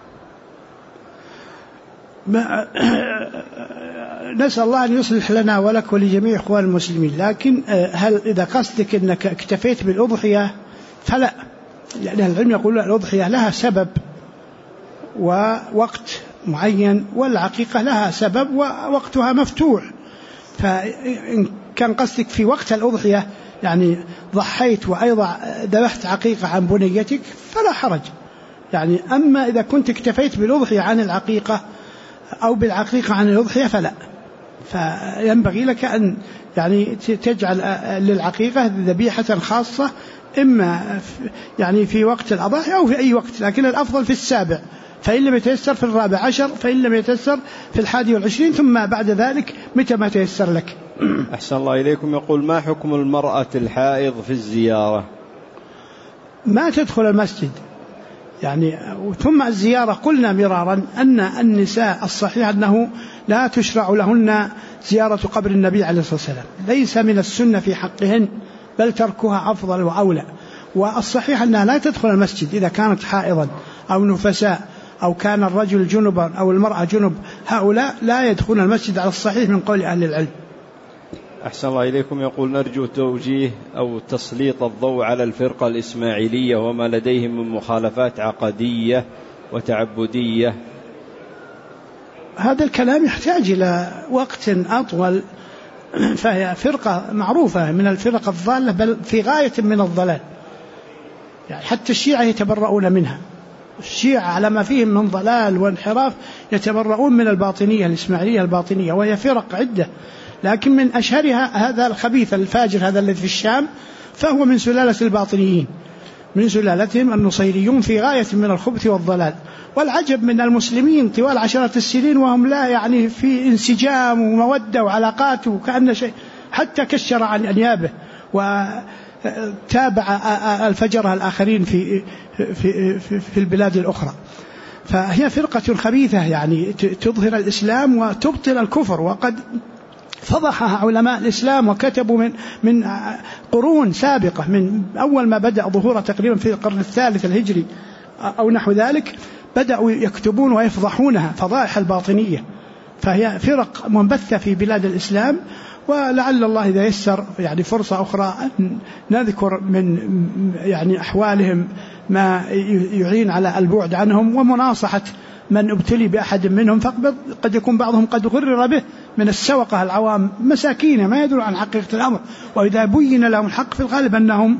نسأل الله أن يصلح لنا ولك ولجميع إخوان المسلمين، لكن هل إذا قصدك أنك اكتفيت بالأضحية فلا، لأن العلم يقول الأضحية لها سبب ووقت معين، والعقيقة لها سبب ووقتها مفتوح. فإن كان قصدك في وقت الأضحية يعني ضحيت وأيضا ذبحت عقيقة عن بنيتك فلا حرج، يعني أما إذا كنت اكتفيت بالأضحية عن العقيقة أو بالعقيقة عن الأضحية فلا، فينبغي لك أن يعني تجعل للعقيقة ذبيحة خاصة، إما يعني في وقت الأضحى أو في أي وقت، لكن الأفضل في السابع، فإن لم يتيسر في الرابع عشر، فإن لم يتيسر في 21، ثم بعد ذلك متى ما تيسر لك. أحسن الله إليكم. يقول ما حكم المرأة الحائض في الزيارة؟ ما تدخل المسجد يعني. ثم الزيارة قلنا مرارا أن النساء الصحيح أنه لا تشرع لهن زيارة قبر النبي عليه الصلاة والسلام، ليس من السنة في حقهن، بل تركها أفضل وأولى. والصحيح أنها لا تدخل المسجد إذا كانت حائضا أو نفساء أو كان الرجل جنبا أو المرأة جنب، هؤلاء لا يدخلون المسجد على الصحيح من قول أهل العلم. أحسن الله إليكم. يقول نرجو توجيه أو تسليط الضوء على الفرقة الإسماعيلية وما لديهم من مخالفات عقدية وتعبدية. هذا الكلام يحتاج إلى وقت أطول، فهي فرقة معروفة من الفرق الضالة، بل في غاية من الضلال، يعني حتى الشيعة يتبرؤون منها. الشيعة على ما فيهم من ضلال وانحراف يتبرؤون من الباطنية الإسماعيلية الباطنية، وهي فرق عدة، لكن من أشهرها هذا الخبيث الفاجر هذا الذي في الشام، فهو من سلالة الباطنيين، من سلالتهم النصيريون في غاية من الخبث والضلال. والعجب من المسلمين طوال عشرات السنين وهم لا يعني في انسجام ومودة وعلاقات وكأن شيء، حتى كشر عن أنيابه وتابع الفجرة الآخرين في البلاد الأخرى. فهي فرقة خبيثة يعني تظهر الإسلام وتبطل الكفر، وقد فضحها علماء الإسلام وكتبوا من قرون سابقة، من أول ما بدأ ظهورها تقريبا في القرن الثالث الهجري أو نحو ذلك، بدأوا يكتبون ويفضحونها فضائح الباطنية. فهي فرق منبثة في بلاد الإسلام، ولعل الله إذا يسر يعني فرصة أخرى أن نذكر من يعني أحوالهم ما يعين على البعد عنهم ومناصحة من ابتلي بأحد منهم، فقد يكون بعضهم قد غرر به من السوقة العوام مساكين ما يدرون عن حقيقة الأمر، وإذا بين لهم الحق في الغالب أنهم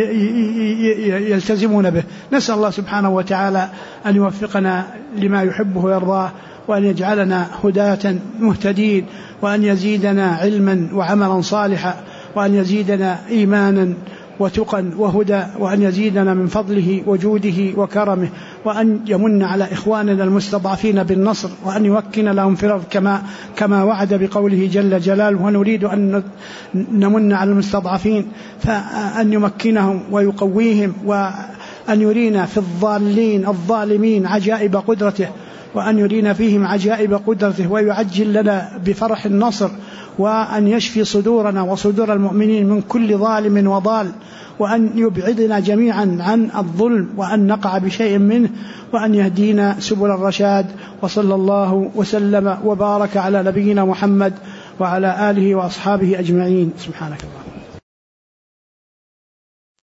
يلتزمون به. نسأل الله سبحانه وتعالى أن يوفقنا لما يحبه ويرضاه، وأن يجعلنا هداة مهتدين، وأن يزيدنا علما وعملا صالحا، وأن يزيدنا إيمانا وتقا وهدى، وأن يزيدنا من فضله وجوده وكرمه، وأن يمن على إخواننا المستضعفين بالنصر، وأن يمكن لهم في الأرض كما وعد بقوله جل جلاله. ونريد أن نمن على المستضعفين فأن يمكنهم ويقويهم، وأن يرينا في الضالين الظالمين عجائب قدرته، وأن يرينا فيهم عجائب قدرته ويعجل لنا بفرح النصر، وأن يشفي صدورنا وصدور المؤمنين من كل ظالم وضال، وأن يبعدنا جميعا عن الظلم وأن نقع بشيء منه، وأن يهدينا سبل الرشاد. وصلى الله وسلم وبارك على نبينا محمد وعلى آله وأصحابه أجمعين. سبحانك اللهم.